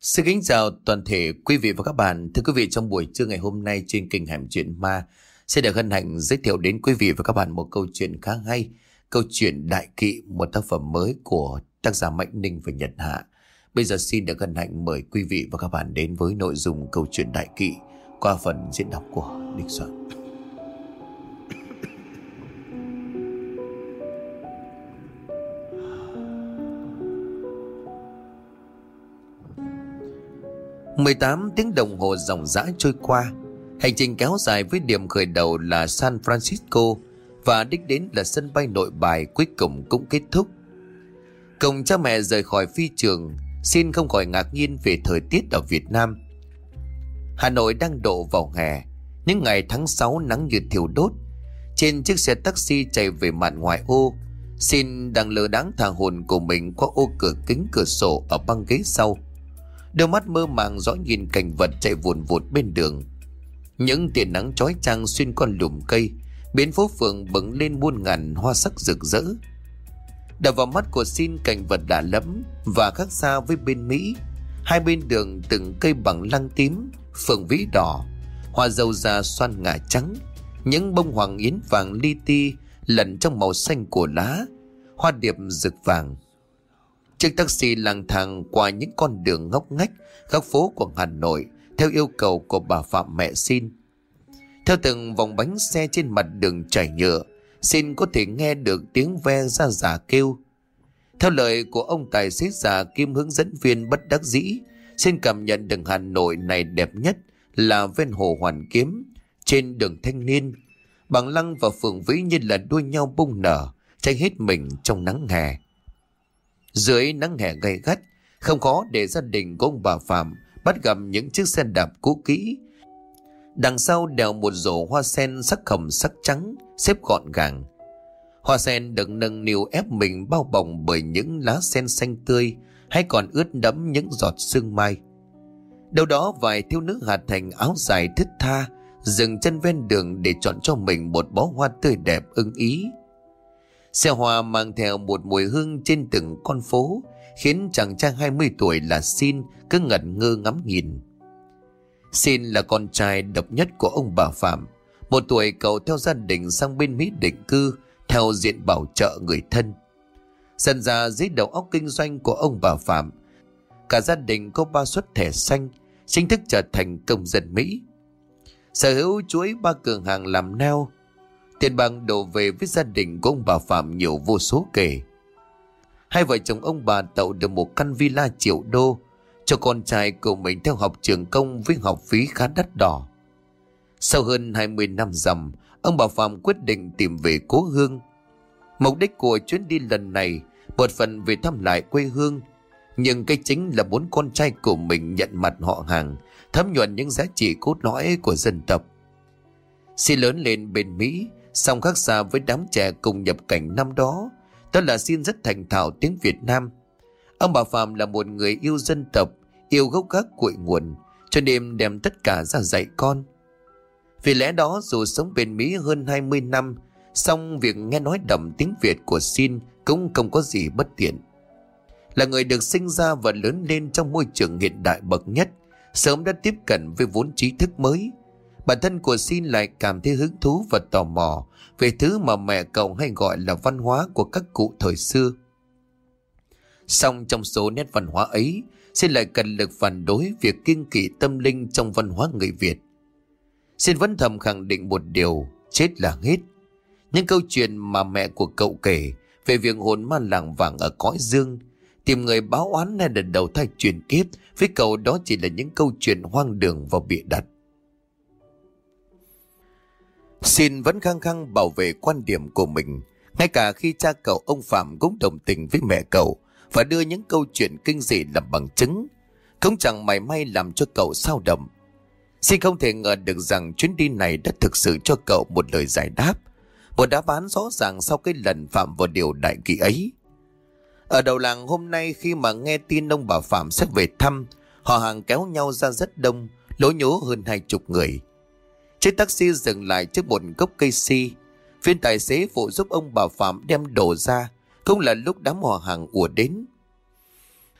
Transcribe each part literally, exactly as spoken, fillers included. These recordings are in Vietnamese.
Xin kính chào toàn thể quý vị và các bạn. Thưa quý vị, trong buổi trưa ngày hôm nay trên kênh Hẻm Chuyện Ma sẽ được hân hạnh giới thiệu đến quý vị và các bạn một câu chuyện khá hay. Câu chuyện Đại Kỵ, một tác phẩm mới của tác giả Mạnh Ninh và Nhật Hạ. Bây giờ xin được hân hạnh mời quý vị và các bạn đến với nội dung câu chuyện Đại Kỵ qua phần diễn đọc của Đinh Soạn. mười tám tiếng đồng hồ ròng rã trôi qua. Hành trình kéo dài với điểm khởi đầu là San Francisco và đích đến là sân bay Nội Bài cuối cùng cũng kết thúc. Cùng cha mẹ rời khỏi phi trường, Xin không khỏi ngạc nhiên về thời tiết ở Việt Nam. Hà Nội đang độ vào hè, những ngày tháng sáu nắng như thiêu đốt. Trên chiếc xe taxi chạy về mạn ngoại ô, Xin đang lơ đãng thả hồn của mình qua ô cửa kính cửa sổ ở băng ghế sau. Đôi mắt mơ màng dõi nhìn cảnh vật chạy vùn vụt bên đường. Những tia nắng chói chang xuyên qua lùm cây, biến phố phường bừng lên muôn ngàn hoa sắc rực rỡ. Đập vào mắt của Xin cảnh vật lạ lẫm và khác xa với bên Mỹ. Hai bên đường từng cây bằng lăng tím, phượng vĩ đỏ, hoa dâu da xoan ngả trắng, những bông hoàng yến vàng li ti lẫn trong màu xanh của lá, hoa điệp rực vàng. Chiếc taxi lang thang qua những con đường ngóc ngách, góc phố của Hà Nội theo yêu cầu của bà Phạm mẹ Xin. Theo từng vòng bánh xe trên mặt đường trải nhựa, Xin có thể nghe được tiếng ve ra giả kêu. Theo lời của ông tài xế già kiêm hướng dẫn viên bất đắc dĩ, Xin cảm nhận được Hà Nội này đẹp nhất là ven hồ Hoàn Kiếm, trên đường Thanh Niên. Bằng lăng và phượng vĩ như là đua nhau bung nở, cháy hết mình trong nắng hè. Dưới nắng hè gay gắt, không khó để gia đình của ông bà Phạm bắt gặp những chiếc xe đạp cũ kỹ. Đằng sau đèo một rổ hoa sen sắc hồng sắc trắng xếp gọn gàng. Hoa sen được nâng niu ép mình bao bọc bởi những lá sen xanh tươi hay còn ướt đẫm những giọt sương mai. Đâu đó vài thiếu nữ Hà Thành áo dài thướt tha dừng chân ven đường để chọn cho mình một bó hoa tươi đẹp ưng ý. Xe hoa mang theo một mùi hương trên từng con phố, khiến chàng trai hai mươi tuổi là Xin cứ ngẩn ngơ ngắm nhìn. Xin là con trai độc nhất của ông bà Phạm. Một tuổi cậu theo gia đình sang bên Mỹ định cư theo diện bảo trợ người thân. Dần ra dưới đầu óc kinh doanh của ông bà Phạm, cả gia đình có ba suất thẻ xanh, chính thức trở thành công dân Mỹ. Sở hữu chuỗi ba cửa hàng làm neo, tiền bạc đổ về với gia đình của ông bà Phạm nhiều vô số kể. Hai vợ chồng ông bà tậu được một căn villa triệu đô cho con trai của mình theo học trường công với học phí khá đắt đỏ. Sau hơn hai mươi năm rằm, ông bà Phạm quyết định tìm về cố hương. Mục đích của chuyến đi lần này một phần về thăm lại quê hương, nhưng cái chính là muốn con trai của mình nhận mặt họ hàng, thấm nhuần những giá trị cốt lõi của dân tộc. Xin lớn lên bên Mỹ, song khác xa với đám trẻ cùng nhập cảnh năm đó, đó là Xin rất thành thạo tiếng Việt Nam. Ông bà Phạm là một người yêu dân tộc, yêu gốc gác cội nguồn, cho nên đem tất cả ra dạy con. Vì lẽ đó dù sống bên Mỹ hơn hai mươi năm, song việc nghe nói đậm tiếng Việt của Xin cũng không có gì bất tiện. Là người được sinh ra và lớn lên trong môi trường hiện đại bậc nhất, sớm đã tiếp cận với vốn trí thức mới. Bản thân của Xin lại cảm thấy hứng thú và tò mò về thứ mà mẹ cậu hay gọi là văn hóa của các cụ thời xưa. Song trong số nét văn hóa ấy, Xin lại cần lực phản đối việc kiêng kỵ tâm linh trong văn hóa người Việt. Xin vẫn thầm khẳng định một điều, chết là hết. Những câu chuyện mà mẹ của cậu kể về việc hồn ma làng vàng ở cõi dương, tìm người báo oán hay lần đầu thai chuyển kiếp, với cậu đó chỉ là những câu chuyện hoang đường và bịa đặt. Xin vẫn khăng khăng bảo vệ quan điểm của mình, ngay cả khi cha cậu ông Phạm cũng đồng tình với mẹ cậu và đưa những câu chuyện kinh dị làm bằng chứng, không chẳng mảy may làm cho cậu xao động. Xin không thể ngờ được rằng chuyến đi này đã thực sự cho cậu một lời giải đáp, một đáp án rõ ràng sau cái lần phạm vào điều đại kỵ ấy. Ở đầu làng hôm nay, khi mà nghe tin ông bà Phạm sẽ về thăm, họ hàng kéo nhau ra rất đông, lố nhố hơn hai chục người. Chiếc taxi dừng lại trước một gốc cây si. Viên tài xế phụ giúp ông bà Phạm đem đồ ra, cũng là lúc đám họ hàng ùa đến.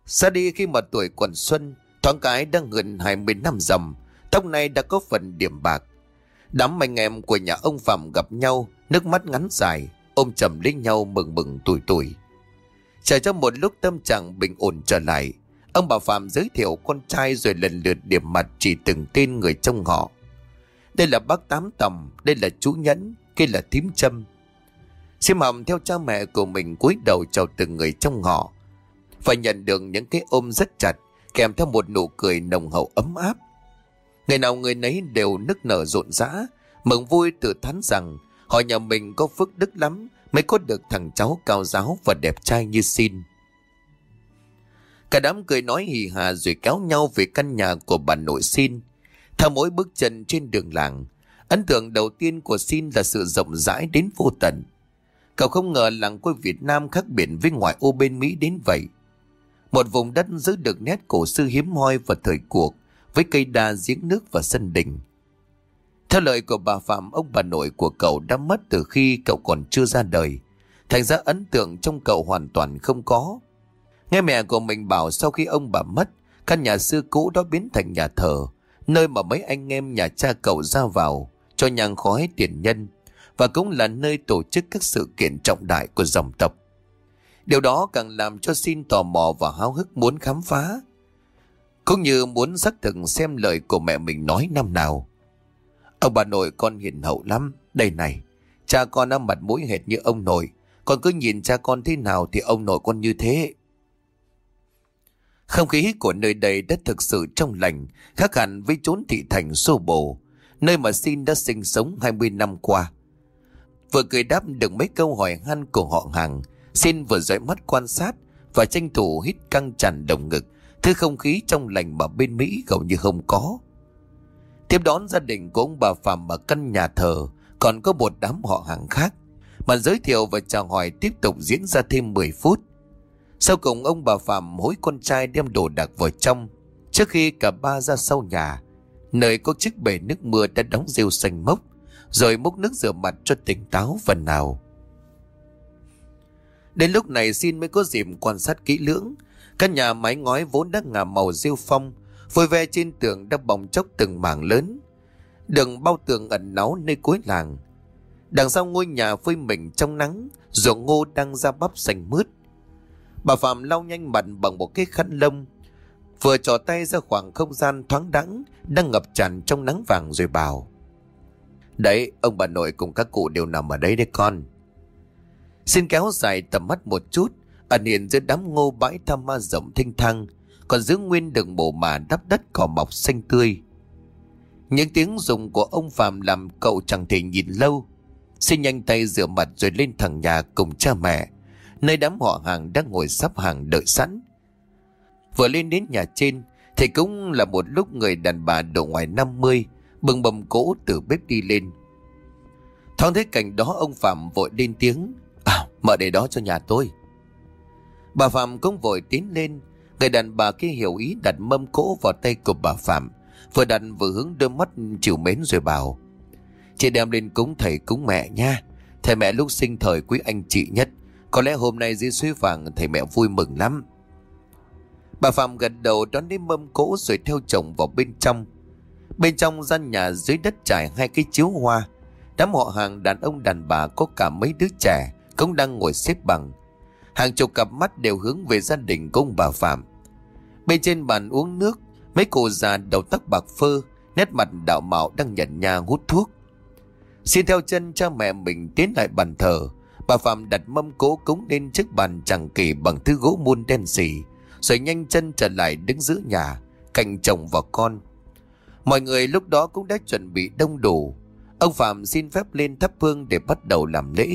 Ra đi khi mà tuổi còn xuân, thoáng cái đang gần hai mươi năm rằm, tóc này đã có phần điểm bạc. Đám anh em của nhà ông Phạm gặp nhau, nước mắt ngắn dài, ôm chầm lấy nhau mừng mừng tuổi tuổi. Chờ cho một lúc tâm trạng bình ổn trở lại, ông bà Phạm giới thiệu con trai rồi lần lượt điểm mặt chỉ từng tên người trong họ. Đây là bác Tám Tòng, đây là chú Nhẫn, kia là thím Trâm. Xiêm Hồng theo cha mẹ của mình cúi đầu chào từng người trong họ, và nhận được những cái ôm rất chặt, kèm theo một nụ cười nồng hậu ấm áp. Người nào người nấy đều nức nở rộn rã, mừng vui tự thán rằng họ nhà mình có phước đức lắm mới có được thằng cháu cao ráo và đẹp trai như Xin. Cả đám cười nói hì hà rồi kéo nhau về căn nhà của bà nội Xin. Theo mỗi bước chân trên đường làng, ấn tượng đầu tiên của Xin là sự rộng rãi đến vô tận. Cậu không ngờ làng quê Việt Nam khác biệt với ngoại ô bên Mỹ đến vậy. Một vùng đất giữ được nét cổ xưa hiếm hoi và thời cuộc, với cây đa, giếng nước và sân đình. Theo lời của bà Phạm, ông bà nội của cậu đã mất từ khi cậu còn chưa ra đời, thành ra ấn tượng trong cậu hoàn toàn không có. Nghe mẹ của mình bảo sau khi ông bà mất, căn nhà xưa cũ đó biến thành nhà thờ, nơi mà mấy anh em nhà cha cậu ra vào, cho nhang khói tiền nhân, và cũng là nơi tổ chức các sự kiện trọng đại của dòng tộc. Điều đó càng làm cho Xin tò mò và háo hức muốn khám phá, cũng như muốn xác thực xem lời của mẹ mình nói năm nào. Ông bà nội con hiền hậu lắm. Đây này, cha con đã mặt mũi hệt như ông nội, con cứ nhìn cha con thế nào thì ông nội con như thế. Không khí của nơi đây đã thực sự trong lành, khác hẳn với chốn thị thành xô bồ, nơi mà Xin đã sinh sống hai mươi năm qua. Vừa cười đáp được mấy câu hỏi han của họ hàng, Xin vừa dõi mắt quan sát và tranh thủ hít căng tràn đồng ngực, thứ không khí trong lành mà bên Mỹ gần như không có. Tiếp đón gia đình của ông bà Phạm ở căn nhà thờ, còn có một đám họ hàng khác, mà giới thiệu và chào hỏi tiếp tục diễn ra thêm mười phút. Sau cùng ông bà Phạm hối con trai đem đồ đạc vào trong, trước khi cả ba ra sau nhà, nơi có chiếc bể nước mưa đã đóng rêu xanh mốc, rồi múc nước rửa mặt cho tỉnh táo phần nào. Đến lúc này Xin mới có dịp quan sát kỹ lưỡng. Căn nhà mái ngói vốn đã ngả màu rêu phong, vôi ve trên tường đã bong chóc từng mảng lớn, đường bao tường ẩn náu nơi cuối làng. Đằng sau ngôi nhà phơi mình trong nắng, ruộng ngô đang ra bắp xanh mướt. Bà Phạm lau nhanh mặt bằng một cái khăn lông, vừa trỏ tay ra khoảng không gian thoáng đãng đang ngập tràn trong nắng vàng rồi bảo: "Đấy, ông bà nội cùng các cụ đều nằm ở đây đấy con." Xin kéo dài tầm mắt một chút, ẩn hiện giữa đám ngô bãi tham ma rộng thênh thang, còn giữ nguyên đường mồ mà đắp đất cỏ mọc xanh tươi. Những tiếng rùng của ông Phạm làm cậu chẳng thể nhìn lâu. Xin nhanh tay rửa mặt rồi lên thẳng nhà cùng cha mẹ, nơi đám họ hàng đang ngồi sắp hàng đợi sẵn. Vừa lên đến nhà trên thì cũng là một lúc người đàn bà độ ngoài năm mươi bưng bầm cỗ từ bếp đi lên. Thoáng thấy cảnh đó, ông Phạm vội lên tiếng: "À, mở để đó cho nhà tôi." Bà Phạm cũng vội tiến lên. Người đàn bà kia hiểu ý đặt mâm cỗ vào tay của bà Phạm, vừa đặt vừa hướng đôi mắt trìu mến rồi bảo: "Chị đem lên cúng thầy cúng mẹ nha. Thầy mẹ lúc sinh thời quý anh chị nhất, có lẽ hôm nay dưới suối vàng thầy mẹ vui mừng lắm." Bà Phạm gật đầu đón lấy mâm cỗ rồi theo chồng vào bên trong. Bên trong gian nhà dưới đất trải hai cái chiếu hoa, đám họ hàng đàn ông đàn bà có cả mấy đứa trẻ cũng đang ngồi xếp bằng. Hàng chục cặp mắt đều hướng về gia đình của ông bà Phạm. Bên trên bàn uống nước, mấy cô già đầu tóc bạc phơ, nét mặt đạo mạo đang nhẩn nha hút thuốc. Xin theo chân cha mẹ mình tiến lại bàn thờ. Bà Phạm đặt mâm cỗ cúng lên chiếc bàn chằng kỳ bằng thứ gỗ mun đen xì, rồi nhanh chân trở lại đứng giữa nhà cạnh chồng và con. Mọi người lúc đó cũng đã chuẩn bị đông đủ. Ông Phạm xin phép lên thắp hương để bắt đầu làm lễ.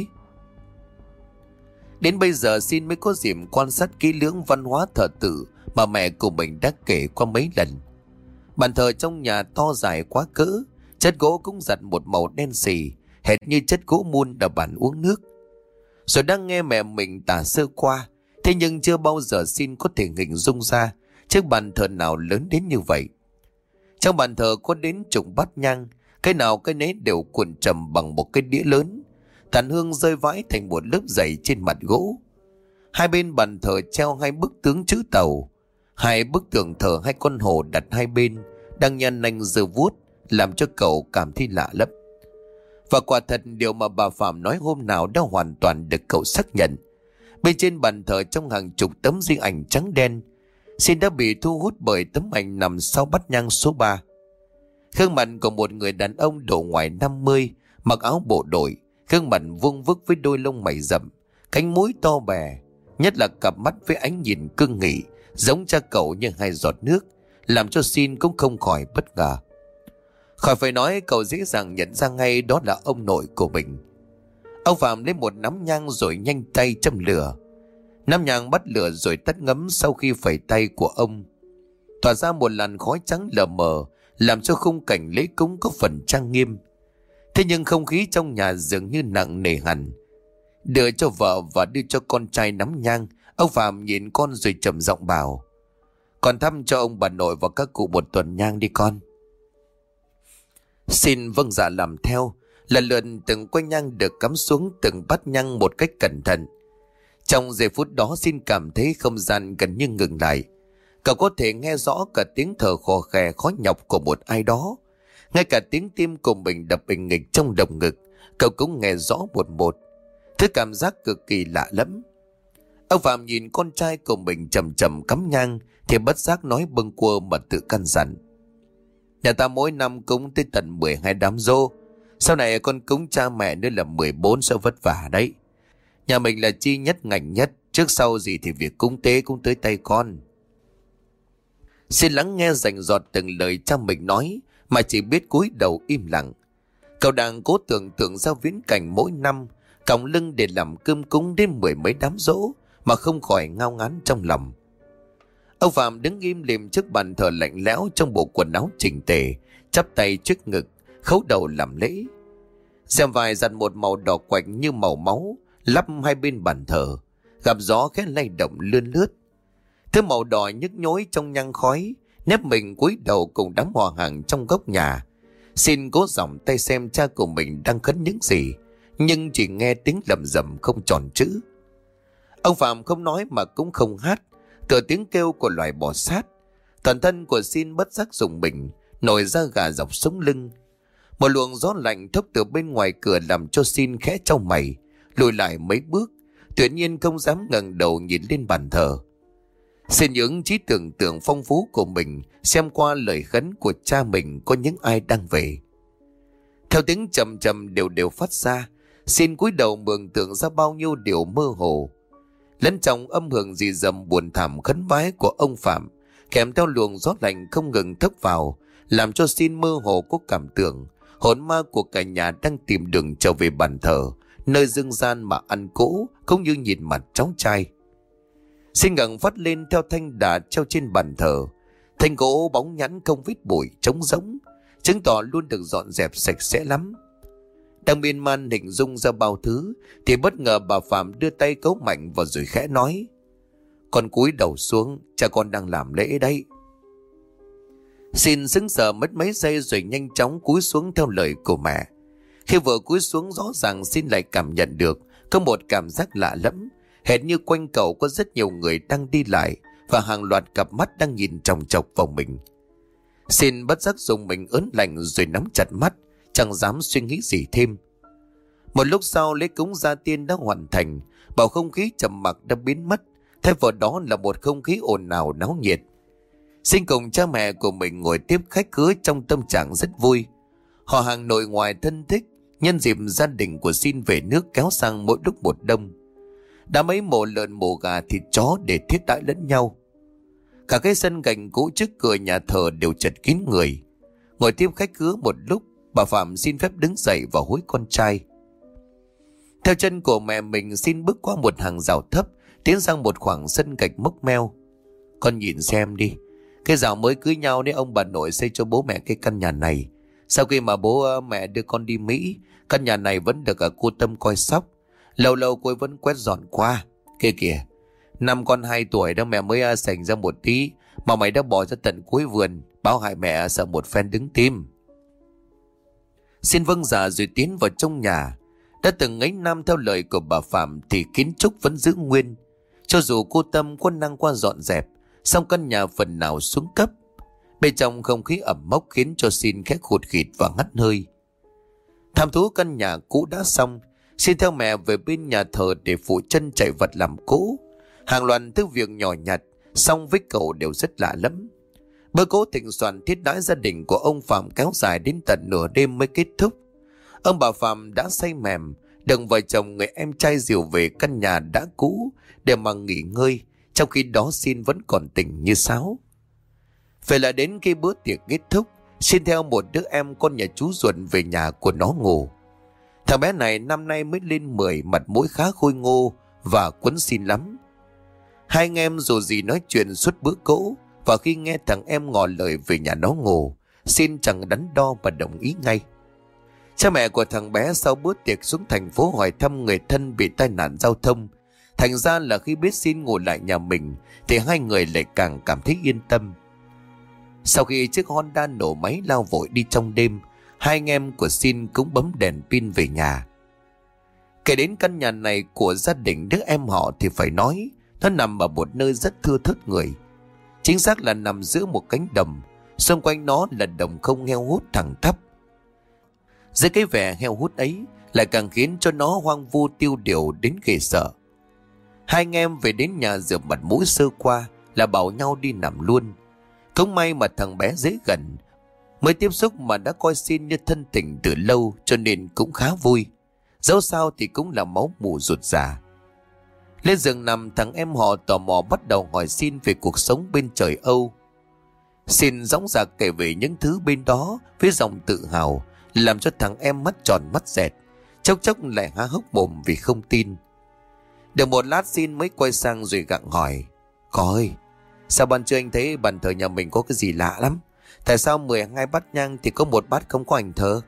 Đến bây giờ Xin mới có dịp quan sát kỹ lưỡng văn hóa thờ tự mà mẹ của mình đã kể qua mấy lần. Bàn thờ trong nhà to dài quá cỡ, chất gỗ cũng giặt một màu đen xì, hệt như chất gỗ mun ở bàn uống nước. Rồi đang nghe mẹ mình tả sơ qua, thế nhưng chưa bao giờ Xin có thể hình dung ra chiếc bàn thờ nào lớn đến như vậy. Trong bàn thờ có đến chục bát nhang, cái nào cái nấy đều cuộn trầm bằng một cái đĩa lớn. Tàn hương rơi vãi thành một lớp dày trên mặt gỗ. Hai bên bàn thờ treo hai bức tướng chữ Tàu, Hai bức tượng thờ hai con hổ đặt hai bên đang nhăn nanh giơ vuốt, làm cho cậu cảm thấy lạ lắm. Và quả thật điều mà bà Phạm nói hôm nào đã hoàn toàn được cậu xác nhận. Bên trên bàn thờ trong hàng chục tấm di ảnh trắng đen, Xin đã bị thu hút bởi tấm ảnh nằm sau bát nhang số ba. Gương mặt của một người đàn ông độ ngoài năm mươi, mặc áo bộ đội, gương mặt vuông vức với đôi lông mày rậm, cánh mũi to bè, nhất là cặp mắt với ánh nhìn cương nghị, giống cha cậu như hai giọt nước, làm cho Xin cũng không khỏi bất ngờ. Khỏi phải nói, cậu dễ dàng nhận ra ngay đó là ông nội của mình. Ông Phạm lấy một nắm nhang rồi nhanh tay châm lửa. Nắm nhang bắt lửa rồi tắt ngấm sau khi phẩy tay của ông, tỏa ra một làn khói trắng lờ mờ, làm cho khung cảnh lễ cúng có phần trang nghiêm. Thế nhưng không khí trong nhà dường như nặng nề hẳn. Đưa cho vợ và đưa cho con trai nắm nhang, ông Phạm nhìn con rồi trầm giọng bảo: "Con thăm cho ông bà nội và các cụ một tuần nhang đi con." Xin vâng dạ làm theo. Lần lượt từng que nhang được cắm xuống từng bát nhang một cách cẩn thận. Trong giây phút đó, Xin cảm thấy không gian gần như ngừng lại. Cậu có thể nghe rõ cả tiếng thở khò khè khó nhọc của một ai đó. Ngay cả tiếng tim của mình đập bình nghịch trong lồng ngực, cậu cũng nghe rõ một một. Thứ cảm giác cực kỳ lạ lẫm. Ông Phạm nhìn con trai của mình chầm chầm cắm nhang thì bất giác nói bâng quơ mà tự căn dặn: "Nhà ta mỗi năm cúng tới tận mười hai đám giỗ. Sau này con cúng cha mẹ nữa là mười bốn, sẽ vất vả đấy. Nhà mình là chi nhất ngành nhất, trước sau gì thì việc cúng tế cũng tới tay con." Xin lắng nghe rành rọt từng lời cha mình nói mà chỉ biết cúi đầu im lặng. Cậu đang cố tưởng tượng ra viễn cảnh mỗi năm còng lưng để làm cơm cúng đến mười mấy đám giỗ mà không khỏi ngao ngán trong lòng. Ông Phạm đứng im lìm trước bàn thờ lạnh lẽo trong bộ quần áo chỉnh tề, chắp tay trước ngực, khấu đầu làm lễ. Rèm vải giặt một màu đỏ quạch như màu máu lắp hai bên bàn thờ, gặp gió khẽ lay động lươn lướt. Thứ màu đỏ nhức nhối trong nhang khói, nép mình cúi đầu cùng đám họ hàng trong góc nhà. Xin cố giọng tay xem cha của mình đang khấn những gì, nhưng chỉ nghe tiếng lầm rầm không tròn chữ. Ông Phạm không nói mà cũng không hát, tựa tiếng kêu của loài bò sát. Toàn thân của Xin bất giác rùng mình, nổi da gà dọc sống lưng. Một luồng gió lạnh thốc từ bên ngoài cửa làm cho Xin khẽ chau mày, lùi lại mấy bước, tuyệt nhiên không dám ngẩng đầu nhìn lên bàn thờ. Xin những trí tưởng tượng phong phú của mình xem qua lời khấn của cha mình có những ai đang về. Theo tiếng trầm trầm đều đều phát ra, Xin cúi đầu mường tượng ra bao nhiêu điều mơ hồ. Lẫn trong âm hưởng rì rầm buồn thảm khấn vái của ông Phạm, kèm theo luồng gió lạnh không ngừng thốc vào, làm cho Xin mơ hồ có cảm tưởng hồn ma của cả nhà đang tìm đường trở về bàn thờ, nơi dương gian mà ăn cỗ cũng như nhìn mặt cháu trai. Xin ngẩng phát lên theo thanh đà treo trên bàn thờ. Thanh gỗ bóng nhẵn không vết bụi, trống rỗng, chứng tỏ luôn được dọn dẹp sạch sẽ lắm. Đang miên man hình dung ra bao thứ thì bất ngờ bà Phạm đưa tay cấu mạnh vào rồi khẽ nói: "Con cúi đầu xuống, cha con đang làm lễ đấy." Xin sững sờ mất mấy giây rồi nhanh chóng cúi xuống theo lời của mẹ. Khi vừa cúi xuống, rõ ràng Xin lại cảm nhận được có một cảm giác lạ lẫm, hệt như quanh cậu có rất nhiều người đang đi lại và hàng loạt cặp mắt đang nhìn chòng chọc vào mình. Xin bất giác dùng mình ớn lạnh rồi nắm chặt mắt, chẳng dám suy nghĩ gì thêm. Một lúc sau, lễ cúng gia tiên đã hoàn thành, bầu không khí trầm mặc đã biến mất, thay vào đó là một không khí ồn ào náo nhiệt. Xin cùng cha mẹ của mình ngồi tiếp khách khứa trong tâm trạng rất vui. Họ hàng nội ngoại thân thích nhân dịp gia đình của Xin về nước kéo sang mỗi lúc một đông. Đã mấy mổ lợn mổ gà thịt chó để thiết đãi lẫn nhau. Cả cái sân gành cũ trước cửa nhà thờ đều chật kín người. Ngồi tiếp khách khứa một lúc, bà Phạm xin phép đứng dậy và hối con trai. Theo chân của mẹ mình, Xin bước qua một hàng rào thấp, tiến sang một khoảng sân gạch mốc meo. "Con nhìn xem đi, cái rào mới cưới nhau đấy ông bà nội xây cho bố mẹ cái căn nhà này. Sau khi mà bố mẹ đưa con đi Mỹ, căn nhà này vẫn được ở cô Tâm coi sóc. Lâu lâu cô ấy vẫn quét dọn qua. Kia kìa, năm con hai tuổi đó mẹ mới sành ra một tí, mà mày đã bỏ ra tận cuối vườn, báo hại mẹ sợ một phen đứng tim." Xin vâng dạ rồi tiến vào trong nhà. Đã từng ấy năm theo lời của bà Phạm thì kiến trúc vẫn giữ nguyên. Cho dù cô Tâm có năng qua dọn dẹp, Xong căn nhà phần nào xuống cấp. Bên trong không khí ẩm mốc khiến cho Xin khẽ khụt khịt và ngắt hơi. Tham thú căn nhà cũ đã xong, Xin theo mẹ về bên nhà thờ để phụ chân chạy vật làm cỗ. Hàng loạt thứ việc nhỏ nhặt, xong với cậu đều rất lạ lắm. Bữa cỗ thịnh soạn thiết đãi gia đình của ông Phạm kéo dài đến tận nửa đêm mới kết thúc. Ông bà Phạm đã say mềm, đừng vợ chồng người em trai dìu về căn nhà đã cũ để mà nghỉ ngơi, trong khi đó Xin vẫn còn tỉnh như sáo. Vậy là đến khi bữa tiệc kết thúc, Xin theo một đứa em con nhà chú ruột về nhà của nó ngủ. Thằng bé này năm nay mới lên mười, mặt mũi khá khôi ngô và quấn Xin lắm. Hai anh em dù gì nói chuyện suốt bữa cỗ, và khi nghe thằng em ngỏ lời về nhà nó ngủ, Xin chẳng đắn đo và đồng ý ngay. Cha mẹ của thằng bé sau bữa tiệc xuống thành phố hỏi thăm người thân bị tai nạn giao thông. Thành ra là khi biết Xin ngủ lại nhà mình thì hai người lại càng cảm thấy yên tâm. Sau khi chiếc Honda nổ máy lao vội đi trong đêm, hai anh em của Xin cũng bấm đèn pin về nhà. Kể đến căn nhà này của gia đình đứa em họ thì phải nói nó nằm ở một nơi rất thưa thớt người. Chính xác là nằm giữa một cánh đồng, xung quanh nó là đồng không heo hút thẳng tắp. Dưới cái vẻ heo hút ấy lại càng khiến cho nó hoang vu tiêu điều đến ghê sợ. Hai anh em về đến nhà rửa mặt mũi sơ qua là bảo nhau đi nằm luôn. Không may mà thằng bé dễ gần, mới tiếp xúc mà đã coi Xin như thân tình từ lâu, cho nên cũng khá vui. Dẫu sao thì cũng là máu mủ ruột già. Lên giường nằm, thằng em họ tò mò bắt đầu hỏi Xin về cuộc sống bên trời Âu. Xin dõng dạc kể về những thứ bên đó với giọng tự hào, làm cho thằng em mắt tròn mắt dẹt, chốc chốc lại há hốc mồm vì không tin. Được một lát Xin mới quay sang rồi gặng hỏi: "Có ơi, sao ban trưa anh thấy bàn thờ nhà mình có cái gì lạ lắm? Tại sao mười hai bát nhang thì có một bát không có ảnh thờ?"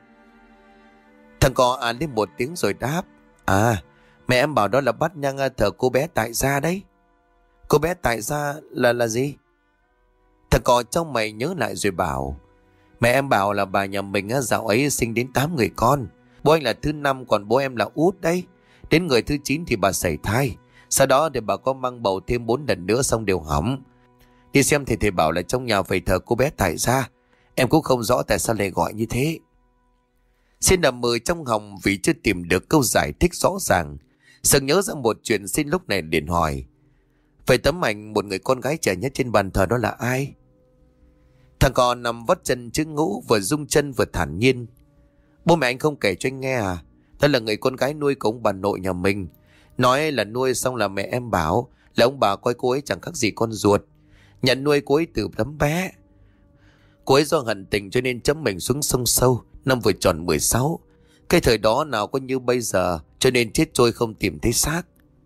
Thằng cò à lên một tiếng rồi đáp: "À, mẹ em bảo đó là bát nhang thờ cô bé Tại Gia đấy." "Cô bé Tại Gia là là gì?" Thằng cò trong mày nhớ lại rồi bảo: "Mẹ em bảo là bà nhà mình dạo ấy sinh đến tám người con. Bố anh là thứ năm, còn bố em là út đấy. Đến người thứ chín thì bà sảy thai. Sau đó thì bà có mang bầu thêm bốn lần nữa xong đều hỏng. Đi xem thì thầy bảo là trong nhà phải thờ cô bé Tại Gia. Em cũng không rõ tại sao lại gọi như thế." Xin nằm mơ trong họng vì chưa tìm được câu giải thích rõ ràng. Sừng nhớ ra một chuyện, Xin lúc này liền hỏi: "Vậy tấm ảnh một người con gái trẻ nhất trên bàn thờ đó là ai?" Thằng con nằm vắt chân chữ ngũ, vừa rung chân vừa thản nhiên: "Bố mẹ anh không kể cho anh nghe à? Đó là người con gái nuôi của ông bà nội nhà mình. Nói là nuôi xong là mẹ em bảo là ông bà coi cô ấy chẳng khác gì con ruột. Nhận nuôi cô ấy từ tấm bé. Cô ấy do hận tình cho nên chấm mình xuống sông sâu năm vừa tròn mười sáu. Cái thời đó nào có như bây giờ, cho nên chết trôi không tìm thấy xác."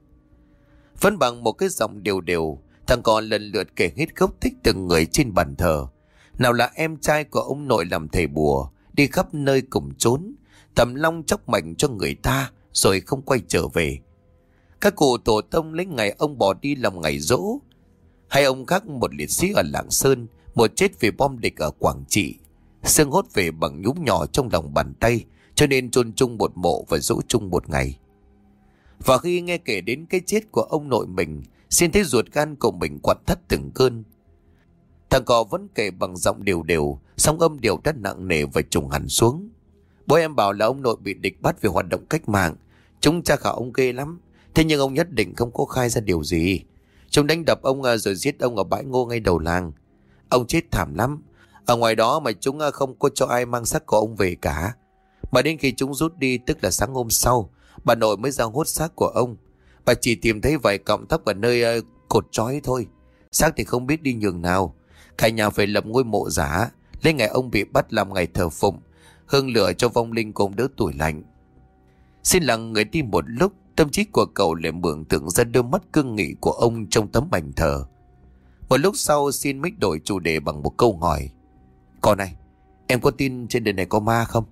Vẫn bằng một cái giọng đều đều, thằng con lần lượt kể hết gốc tích từng người trên bàn thờ. Nào là em trai của ông nội làm thầy bùa, đi khắp nơi cùng trốn, tầm long chóc mảnh cho người ta rồi không quay trở về. Các cụ tổ tông lấy ngày ông bỏ đi làm ngày dỗ. Hay ông khác một liệt sĩ ở Lạng Sơn, một chết vì bom địch ở Quảng Trị, xương hốt về bằng nhúm nhỏ trong lòng bàn tay, cho nên chôn chung một mộ và dỗ chung một ngày. Và khi nghe kể đến cái chết của ông nội mình, Xin thấy ruột gan của mình quặn thắt từng cơn. Thằng cò vẫn kể bằng giọng đều đều, song âm điệu rất nặng nề và trùng hẳn xuống: "Bố em bảo là ông nội bị địch bắt vì hoạt động cách mạng. Chúng tra khảo ông ghê lắm. Thế nhưng ông nhất định không có khai ra điều gì. Chúng đánh đập ông rồi giết ông ở bãi ngô ngay đầu làng. Ông chết thảm lắm. Ở ngoài đó mà chúng không có cho ai mang xác của ông về cả. Mà đến khi chúng rút đi, tức là sáng hôm sau, bà nội mới ra hốt xác của ông. Bà chỉ tìm thấy vài cọng tóc ở nơi uh, cột trói thôi. Xác thì không biết đi nhường nào. Cả nhà phải lập ngôi mộ giả, lấy ngày ông bị bắt làm ngày thờ phụng, hương lửa cho vong linh cùng đỡ tuổi lạnh." Xin lặng người đi một lúc, tâm trí của cậu lại mường tượng ra đôi mắt cương nghị của ông trong tấm ảnh thờ. Một lúc sau, Xin mới đổi chủ đề bằng một câu hỏi: "Con này, em có tin trên đời này có ma không?"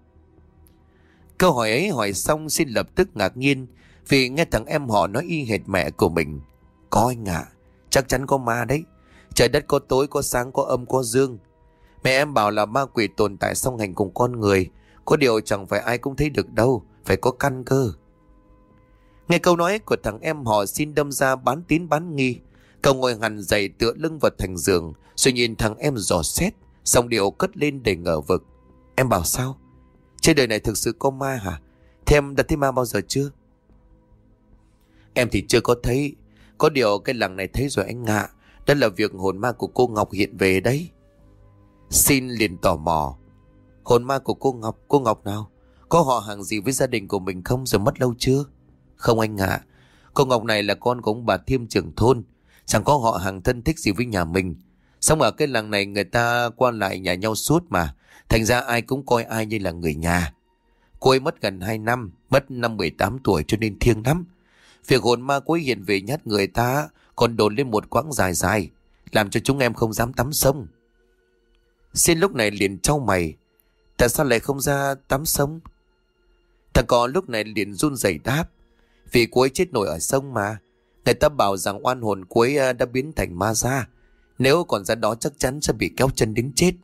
Câu hỏi ấy hỏi xong, Xin lập tức ngạc nhiên vì nghe thằng em họ nói y hệt mẹ của mình: "Có anh ạ, chắc chắn có ma đấy. Trời đất có tối, có sáng, có âm, có dương. Mẹ em bảo là ma quỷ tồn tại song hành cùng con người. Có điều chẳng phải ai cũng thấy được đâu, phải có căn cơ." Nghe câu nói của thằng em họ, Xin đâm ra bán tín bán nghi. Cậu ngồi hẳn dậy tựa lưng vào thành giường, rồi nhìn thằng em dò xét, giọng điệu cất lên đầy ngờ vực. Em bảo sao? Trên đời này thực sự có ma hả? Thế em đã thấy ma bao giờ chưa? Em thì chưa có thấy. Có điều cái làng này thấy rồi anh ạ. Đó là việc hồn ma của cô Ngọc hiện về đấy. Xin liền tò mò. Hồn ma của cô Ngọc? Cô Ngọc nào? Có họ hàng gì với gia đình của mình không, rồi mất lâu chưa? Không anh ạ. Cô Ngọc này là con của ông bà Thiêm trưởng thôn, chẳng có họ hàng thân thích gì với nhà mình. Xong ở cái làng này người ta qua lại nhà nhau suốt mà, thành ra ai cũng coi ai như là người nhà. Cô ấy mất gần hai năm, mất năm mười tám tuổi cho nên thiêng lắm. Việc hồn ma cô ấy hiện về nhát người ta còn đồn lên một quãng dài dài, làm cho chúng em không dám tắm sông. Xin lúc này liền trao mày. Tại sao lại không ra tắm sông? Thằng cò lúc này liền run rẩy đáp. Vì cô ấy chết nổi ở sông mà. Người ta bảo rằng oan hồn cô ấy đã biến thành ma ra. Nếu còn ra đó chắc chắn sẽ bị kéo chân đến chết.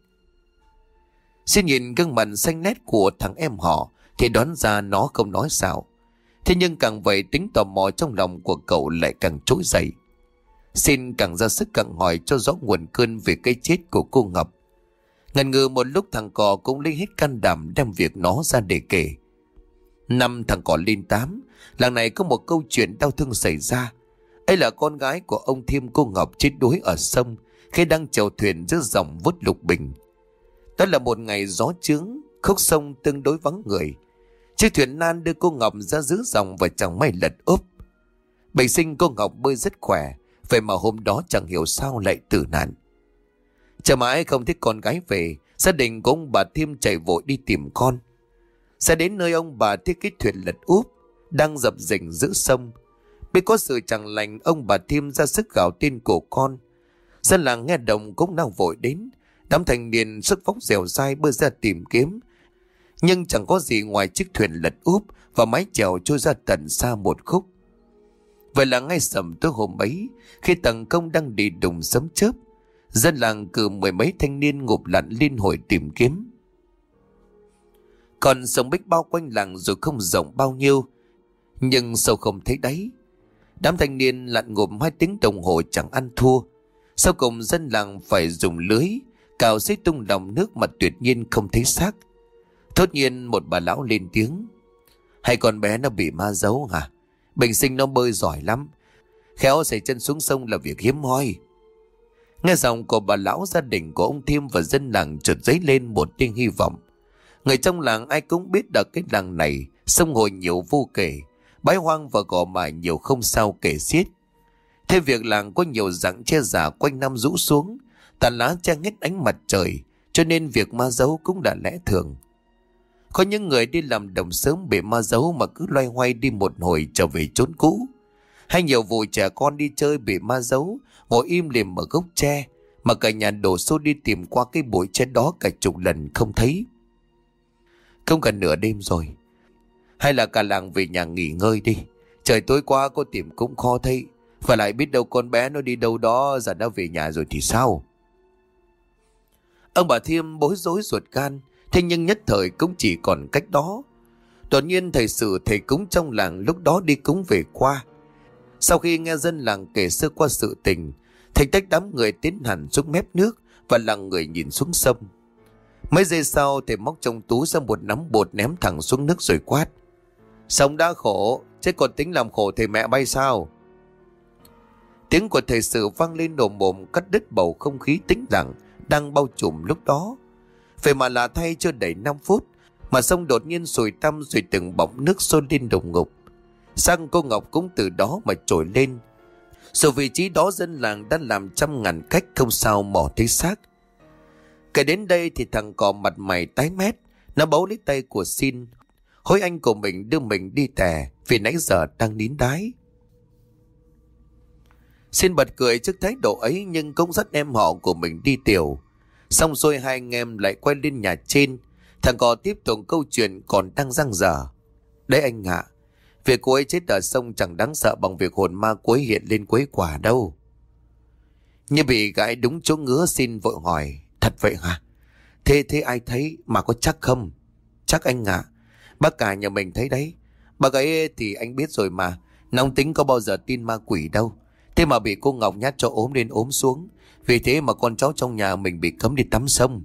Xin nhìn gương mặt xanh nét của thằng em họ thì đoán ra nó không nói xạo. Thế nhưng càng vậy tính tò mò trong lòng của cậu lại càng trỗi dậy. Xin càng ra sức càng hỏi cho rõ nguồn cơn về cái chết của cô Ngọc. Ngần ngừ một lúc thằng cò cũng lấy hết can đảm đem việc nó ra để kể. Năm thằng cò lên tám, làng này có một câu chuyện đau thương xảy ra. Ấy là con gái của ông Thiêm cô Ngọc chết đuối ở sông khi đang chèo thuyền giữa dòng vút lục bình. Đó là một ngày gió chướng, khúc sông tương đối vắng người. Chiếc thuyền nan đưa cô Ngọc ra giữa dòng và chẳng may lật úp. Bầy sinh cô Ngọc bơi rất khỏe, vậy mà hôm đó chẳng hiểu sao lại tử nạn. Chờ mãi không thấy con gái về, gia đình của ông bà Thiêm chạy vội đi tìm con. Sẽ đến nơi ông bà thấy cái thuyền lật úp đang dập dềnh giữa sông. Biết có sự chẳng lành, ông bà Thiêm ra sức gào tên của con. Dân làng nghe động cũng đang vội đến. Đám thanh niên sức vóc dẻo dai bơi ra tìm kiếm, nhưng chẳng có gì ngoài chiếc thuyền lật úp và mái chèo trôi ra tận xa một khúc. Vậy là ngay sầm tối hôm ấy, khi tầng công đang đi đùng sấm chớp, dân làng cử mười mấy thanh niên ngụp lặn liên hồi tìm kiếm. Còn sông Bích bao quanh làng rồi không rộng bao nhiêu, nhưng sâu không thấy đáy. Đám thanh niên lặn ngụp hai tiếng đồng hồ chẳng ăn thua. Sau cùng dân làng phải dùng lưới cào xếp tung lòng nước mà tuyệt nhiên không thấy xác. Thốt nhiên một bà lão lên tiếng. Hay con bé nó bị ma giấu hả? Bình sinh nó bơi giỏi lắm, khéo xảy chân xuống sông là việc hiếm hoi. Nghe giọng của bà lão, gia đình của ông Thiêm và dân làng chợt dấy lên một tia hy vọng. Người trong làng ai cũng biết được cái làng này sông hồ nhiều vô kể, bãi hoang và gò mài nhiều không sao kể xiết. Thêm việc làng có nhiều rặng tre già quanh năm rũ xuống, tàn lá che hết ánh mặt trời, cho nên việc ma giấu cũng là lẽ thường. Có những người đi làm đồng sớm bị ma giấu mà cứ loay hoay đi một hồi trở về chốn cũ. Hay nhiều vụ trẻ con đi chơi bị ma giấu, ngồi im lìm ở gốc tre, mà cả nhà đổ xô đi tìm qua cái bụi tre đó cả chục lần không thấy. Không gần nửa đêm rồi, hay là cả làng về nhà nghỉ ngơi đi. Trời tối qua có tìm cũng khó thấy, và lại biết đâu con bé nó đi đâu đó giờ đã về nhà rồi thì sao. Ông bà Thiêm bối rối ruột gan, thế nhưng nhất thời cũng chỉ còn cách đó. Đột nhiên thầy Sử, thầy cúng trong làng lúc đó đi cúng về qua. Sau khi nghe dân làng kể sơ qua sự tình, thầy tách đám người tiến hẳn xuống mép nước và lặng người nhìn xuống sông. Mấy giây sau thầy móc trong túi ra một nắm bột ném thẳng xuống nước rồi quát. Sông đã khổ, chứ còn tính làm khổ thầy mẹ bay sao? Tiếng của thầy Sử vang lên đồm bồm, cắt đứt bầu không khí tĩnh lặng đang bao trùm lúc đó. Vậy mà lạ thay, chưa đầy năm phút mà sông đột nhiên sùi tăm, rồi từng bọng nước xôn lên đùng ngục. Sang cô Ngọc cũng từ đó mà trồi lên. Dù vị trí đó dân làng đã làm trăm ngàn cách không sao mò thấy xác. Kể đến đây thì thằng cò mặt mày tái mét, nó bấu lấy tay của Xin, hối anh của mình đưa mình đi tè vì nãy giờ đang nín đái. Xin bật cười trước thái độ ấy, nhưng cũng dắt em họ của mình đi tiểu. Xong rồi hai anh em lại quay lên nhà trên. Thằng cò tiếp tục câu chuyện còn đang dang dở. Đấy anh ạ, việc cô ấy chết ở sông chẳng đáng sợ bằng việc hồn ma cô ấy hiện lên quấy quả đâu. Như bị gãi đúng chỗ ngứa, Xin vội hỏi. Thật vậy hả? Thế thế ai thấy mà có chắc không? Chắc anh ạ. Bác cả nhà mình thấy đấy. Bác ấy thì anh biết rồi mà, nóng tính có bao giờ tin ma quỷ đâu. Thế mà bị cô Ngọc nhát cho ốm lên ốm xuống. Vì thế mà con cháu trong nhà mình bị cấm đi tắm sông.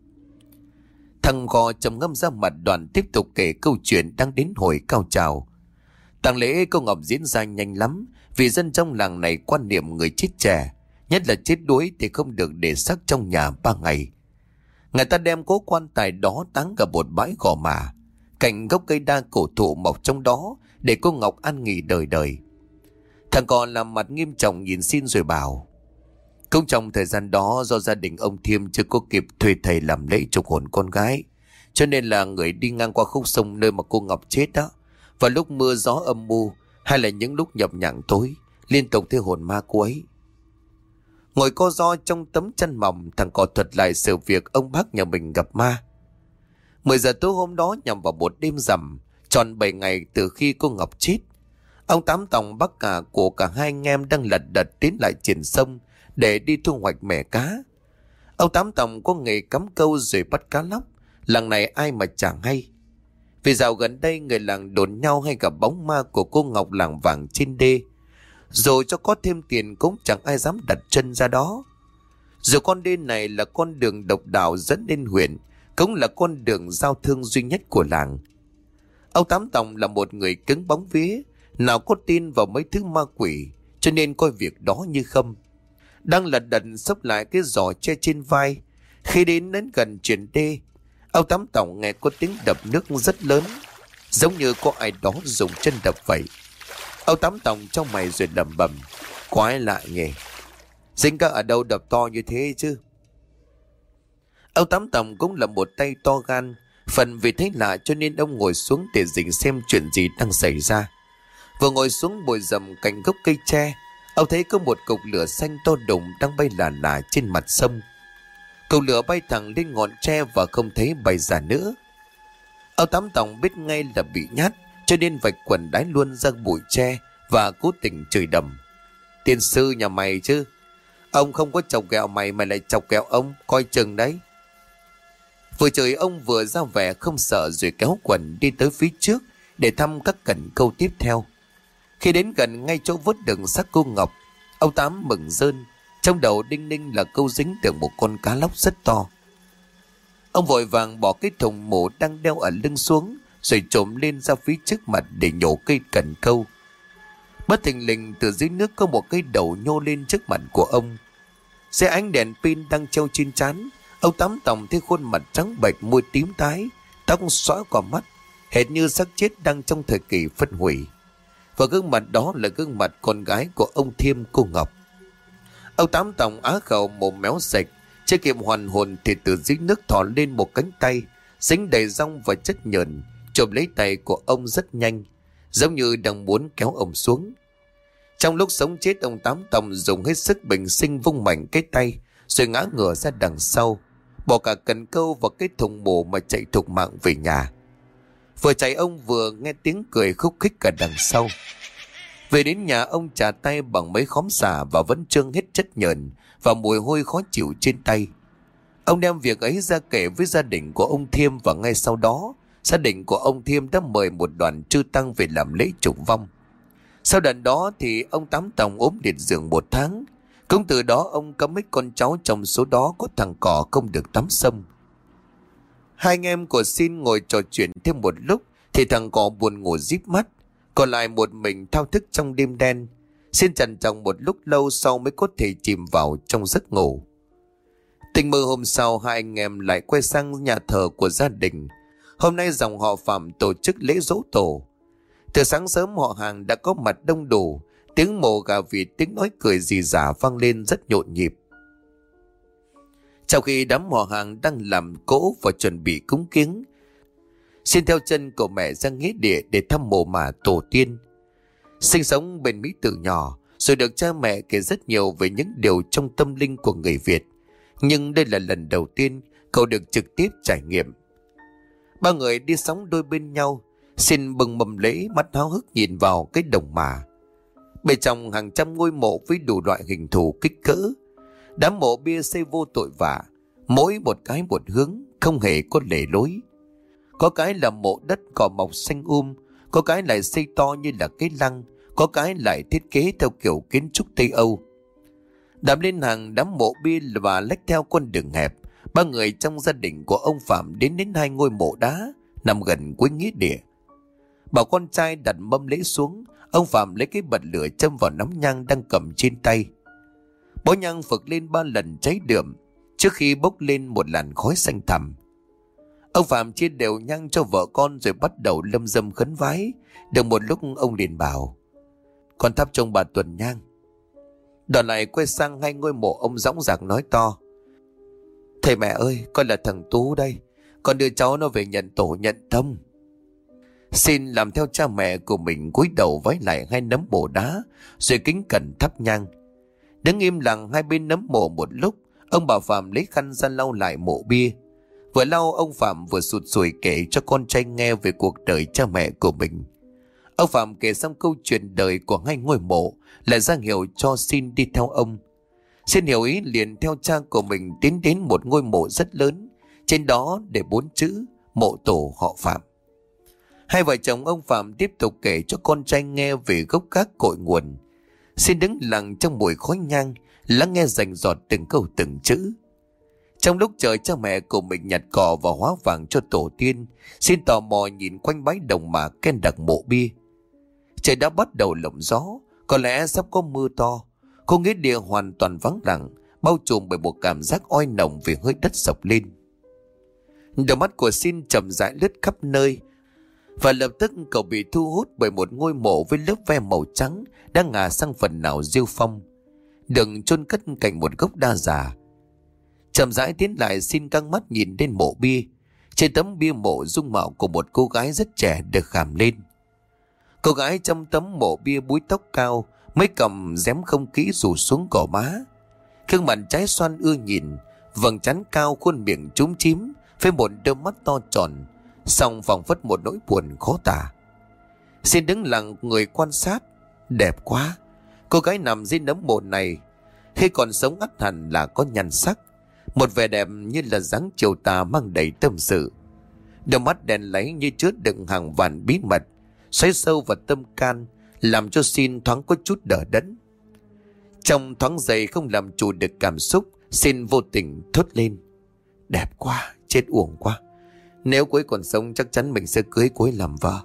Thằng Gò trầm ngâm ra mặt, Đoàn tiếp tục kể câu chuyện đang đến hồi cao trào. Tang lễ cô Ngọc diễn ra nhanh lắm, vì dân trong làng này quan niệm người chết trẻ, nhất là chết đuối thì không được để xác trong nhà ba ngày. Người ta đem cố quan tài đó táng cả một bãi gò mả, cạnh gốc cây đa cổ thụ mọc trong đó, để cô Ngọc an nghỉ đời đời. Thằng Gò làm mặt nghiêm trọng nhìn xin rồi bảo: cũng trong thời gian đó, do gia đình ông Thiêm chưa có kịp thuê thầy làm lễ trục hồn con gái, cho nên là người đi ngang qua khúc sông nơi mà cô Ngọc chết đó, và lúc mưa gió âm mưu hay là những lúc nhập nhằng tối, liên tục thấy hồn ma cô ấy. Ngồi co ro trong tấm chăn mỏng, thằng Cò thuật lại sự việc ông bác nhà mình gặp ma. Mười giờ tối hôm đó, nhằm vào một đêm rằm, tròn bảy ngày từ khi cô Ngọc chết, ông Tám Tòng bác cả của cả hai anh em đang lật đật tiến lại triển sông để đi thu hoạch mẻ cá. Ông Tám Tòng có nghề cắm câu rồi bắt cá lóc, làng này ai mà chẳng hay. Vì dạo gần đây người làng đồn nhau hay gặp bóng ma của cô Ngọc làng vàng trên đê, rồi cho có thêm tiền cũng chẳng ai dám đặt chân ra đó. Dù con đê này là con đường độc đạo dẫn lên huyện, cũng là con đường giao thương duy nhất của làng. Ông Tám Tòng là một người cứng bóng vía, nào có tin vào mấy thứ ma quỷ, cho nên coi việc đó như không. Đang lật đật xốc lại cái giỏ che trên vai, khi đến đến gần chuyển đê, ông Tám Tòng nghe có tiếng đập nước rất lớn, giống như có ai đó dùng chân đập vậy. Ông Tám Tòng trong mày rồi lẩm bẩm: quái lạ nhỉ, dính cá ở đâu đập to như thế chứ. Ông Tám Tòng cũng là một tay to gan, phần vì thấy lạ cho nên ông ngồi xuống để dình xem chuyện gì đang xảy ra. Vừa ngồi xuống bụi rậm cạnh gốc cây tre, ông thấy có một cục lửa xanh to đùng đang bay lả lả trên mặt sông. Cục lửa bay thẳng lên ngọn tre và không thấy bay ra nữa. Ông Tám Tòng biết ngay là bị nhát, cho nên vạch quần đái luôn ra bụi tre và cố tình chửi đầm: tiên sư nhà mày chứ, ông không có chọc ghẹo mày, mày lại chọc ghẹo ông, coi chừng đấy. Vừa chửi ông vừa ra vẻ không sợ, rồi kéo quần đi tới phía trước để thăm các cần câu tiếp theo. Khi đến gần ngay chỗ vớt đựng xác cô Ngọc, ông Tám mừng rơn, trong đầu đinh ninh là câu dính được một con cá lóc rất to. Ông vội vàng bỏ cái thùng mổ đang đeo ở lưng xuống, rồi trồm lên ra phía trước mặt để nhổ cây cần câu. Bất thình lình từ dưới nước có một cái đầu nhô lên trước mặt của ông. Dưới ánh đèn pin đang treo trên trán, ông Tám Tòng thấy khuôn mặt trắng bệch, môi tím tái, tóc xõa qua mắt, hệt như xác chết đang trong thời kỳ phân hủy. Và gương mặt đó là gương mặt con gái của ông Thiêm, cô Ngọc. Ông Tám Tòng á khẩu mồm méo sạch, chưa kịp hoàn hồn thì từ dưới nước thò lên một cánh tay dính đầy rong và chất nhờn, chộp lấy tay của ông rất nhanh, giống như đang muốn kéo ông xuống. Trong lúc sống chết, ông Tám Tòng dùng hết sức bình sinh vung mạnh cái tay, rồi ngã ngửa ra đằng sau, bỏ cả cần câu vào cái thùng mổ mà chạy thục mạng về nhà. Vừa chạy ông vừa nghe tiếng cười khúc khích cả đằng sau. Về đến nhà, ông chà tay bằng mấy khóm xà và vẫn trương hết chất nhờn và mùi hôi khó chịu trên tay. Ông đem việc ấy ra kể với gia đình của ông Thiêm, và ngay sau đó gia đình của ông Thiêm đã mời một đoàn chư tăng về làm lễ trục vong. Sau đợt đó thì ông Tám Tòng ốm liệt giường một tháng. Cũng từ đó ông cấm mấy con cháu trong số đó có thằng Cò không được tắm sông. Hai anh em của Xin ngồi trò chuyện thêm một lúc thì thằng Cò buồn ngủ díp mắt, còn lại một mình thao thức trong đêm đen. Xin trằn trọc một lúc lâu sau mới có thể chìm vào trong giấc ngủ. Tình mơ hôm sau, hai anh em lại quay sang nhà thờ của gia đình. Hôm nay dòng họ Phạm tổ chức lễ giỗ tổ. Từ sáng sớm họ hàng đã có mặt đông đủ, tiếng mổ gà vịt, tiếng nói cười rì rả vang lên rất nhộn nhịp. Trong khi đám họ hàng đang làm cỗ và chuẩn bị cúng kiếng, Xin theo chân của mẹ ra nghĩa địa để thăm mộ mả tổ tiên. Sinh sống bên Mỹ từ nhỏ, rồi được cha mẹ kể rất nhiều về những điều trong tâm linh của người Việt. Nhưng đây là lần đầu tiên cậu được trực tiếp trải nghiệm. Ba người đi sóng đôi bên nhau, Xin bừng mầm lễ, mắt háo hức nhìn vào cái đồng mả. Bên trong hàng trăm ngôi mộ với đủ loại hình thù kích cỡ. Đám mộ bia xây vô tội vạ, mỗi một cái một hướng, không hề có lề lối. Có cái là mộ đất cỏ mọc xanh um, có cái lại xây to như là cái lăng, có cái lại thiết kế theo kiểu kiến trúc Tây Âu. Đạp lên hàng đám mộ bia và lách theo con đường hẹp, ba người trong gia đình của ông Phạm đến đến hai ngôi mộ đá nằm gần cuối nghĩa địa. Bảo con trai đặt mâm lễ xuống, ông Phạm lấy cái bật lửa châm vào nắm nhang đang cầm trên tay. Bó nhang phực lên ba lần cháy đượm trước khi bốc lên một làn khói xanh thẳm. Ông Phạm chia đều nhang cho vợ con rồi bắt đầu lâm dâm khấn vái. Được một lúc ông liền bảo: "Con thắp trong bà tuần nhang." Đoạn lại quay sang hai ngôi mộ, ông dõng dạc nói to: "Thầy mẹ ơi, con là thằng Tú đây, con đưa cháu nó về nhận tổ nhận tông." Xin làm theo cha mẹ của mình, cúi đầu vái lại hai nấm mộ đá rồi kính cẩn thắp nhang. Đứng im lặng hai bên nấm mộ một lúc, ông bà Phạm lấy khăn ra lau lại mộ bia. Vừa lau, ông Phạm vừa sụt sùi kể cho con trai nghe về cuộc đời cha mẹ của mình. Ông Phạm kể xong câu chuyện đời của hai ngôi mộ, lại ra hiệu cho Xin đi theo ông. Xin hiểu ý liền theo cha của mình tiến đến một ngôi mộ rất lớn, trên đó để bốn chữ mộ tổ họ Phạm. Hai vợ chồng ông Phạm tiếp tục kể cho con trai nghe về gốc gác cội nguồn. Xin đứng lặng trong mùi khói nhang, lắng nghe rành rọt từng câu từng chữ. Trong lúc chờ cha mẹ của mình nhặt cỏ và hóa vàng cho tổ tiên, Xin tò mò nhìn quanh bãi đồng mà ken đặc mộ bia. Trời đã bắt đầu lộng gió, có lẽ sắp có mưa to. Không nghĩa địa hoàn toàn vắng lặng, bao trùm bởi một cảm giác oi nồng vì hơi đất sộc lên. Đôi mắt của Xin chậm rãi lướt khắp nơi, và lập tức cậu bị thu hút bởi một ngôi mộ với lớp ve màu trắng đang ngả sang phần nào rêu phong, đừng chôn cất cạnh một gốc đa già. Chậm rãi tiến lại, Xin căng mắt nhìn lên mộ bia. Trên tấm bia mộ, dung mạo của một cô gái rất trẻ được khảm lên. Cô gái trong tấm mộ bia búi tóc cao, mấy cầm rém không kỹ rủ xuống gò má, gương mặt trái xoan ưa nhìn, vầng trán cao, khuôn miệng chúm chím với một đôi mắt to tròn, song phảng phất một nỗi buồn khó tả. Xin đứng lặng người quan sát. Đẹp quá. Cô gái nằm dưới nấm mộ này khi còn sống ắt hẳn là có nhan sắc, một vẻ đẹp như là dáng chiều tà mang đầy tâm sự. Đôi mắt đèn láy như chứa đựng hàng vạn bí mật xoáy sâu vào tâm can, làm cho Xin thoáng có chút đờ đẫn. Trong thoáng giây không làm chủ được cảm xúc, Xin vô tình thốt lên: "Đẹp quá, chết uổng quá. Nếu cô ấy còn sống chắc chắn mình sẽ cưới cô ấy làm vợ."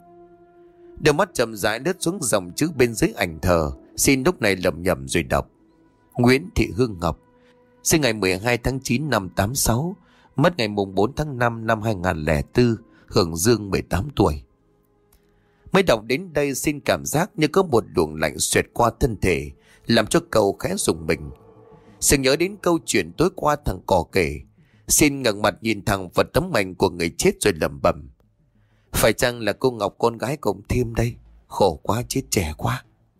Đôi mắt chậm rãi lướt xuống dòng chữ bên dưới ảnh thờ. Xin lúc này lẩm nhẩm rồi đọc: Nguyễn Thị Hương Ngọc, sinh ngày mười hai tháng chín năm tám sáu, mất ngày mùng bốn tháng năm năm hai nghìn không trăm lẻ bốn, hưởng dương mười tám tuổi. Mới đọc đến đây, Xin cảm giác như có một luồng lạnh xoẹt qua thân thể, làm cho cậu khẽ rùng mình. Sự nhớ đến câu chuyện tối qua thằng cò kể, Xin ngẩng mặt nhìn thẳng vào tấm ảnh của người chết rồi lẩm bẩm: phải chăng là cô Ngọc, con gái của ông Thiêm đây? Khổ quá, chết trẻ quá.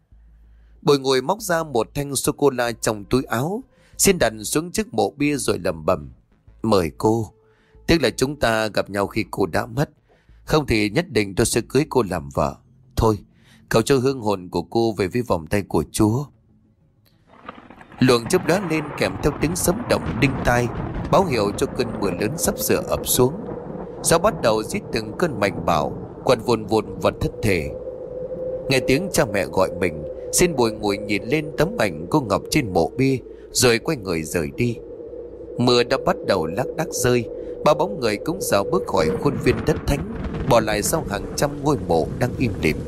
Bồi ngồi móc ra một thanh sô-cô-la trong túi áo, Xin đặt xuống trước mộ bia rồi lẩm bẩm: mời cô. Tức là chúng ta gặp nhau khi cô đã mất, không thì nhất định tôi sẽ cưới cô làm vợ. Thôi, cầu cho hương hồn của cô về với vòng tay của Chúa. Luồng chớp lóe lên kèm theo tiếng sấm động đinh tai, báo hiệu cho cơn mưa lớn sắp sửa ập xuống. Gió bắt đầu rít từng cơn mạnh bạo, quằn vùn vùn vật thất thể. Nghe tiếng cha mẹ gọi mình, Xin bồi ngồi nhìn lên tấm ảnh cô Ngọc trên mộ bia, rồi quay người rời đi. Mưa đã bắt đầu lác đác rơi, ba bóng người cũng dạo bước khỏi khuôn viên đất thánh, bỏ lại sau hàng trăm ngôi mộ đang im lìm.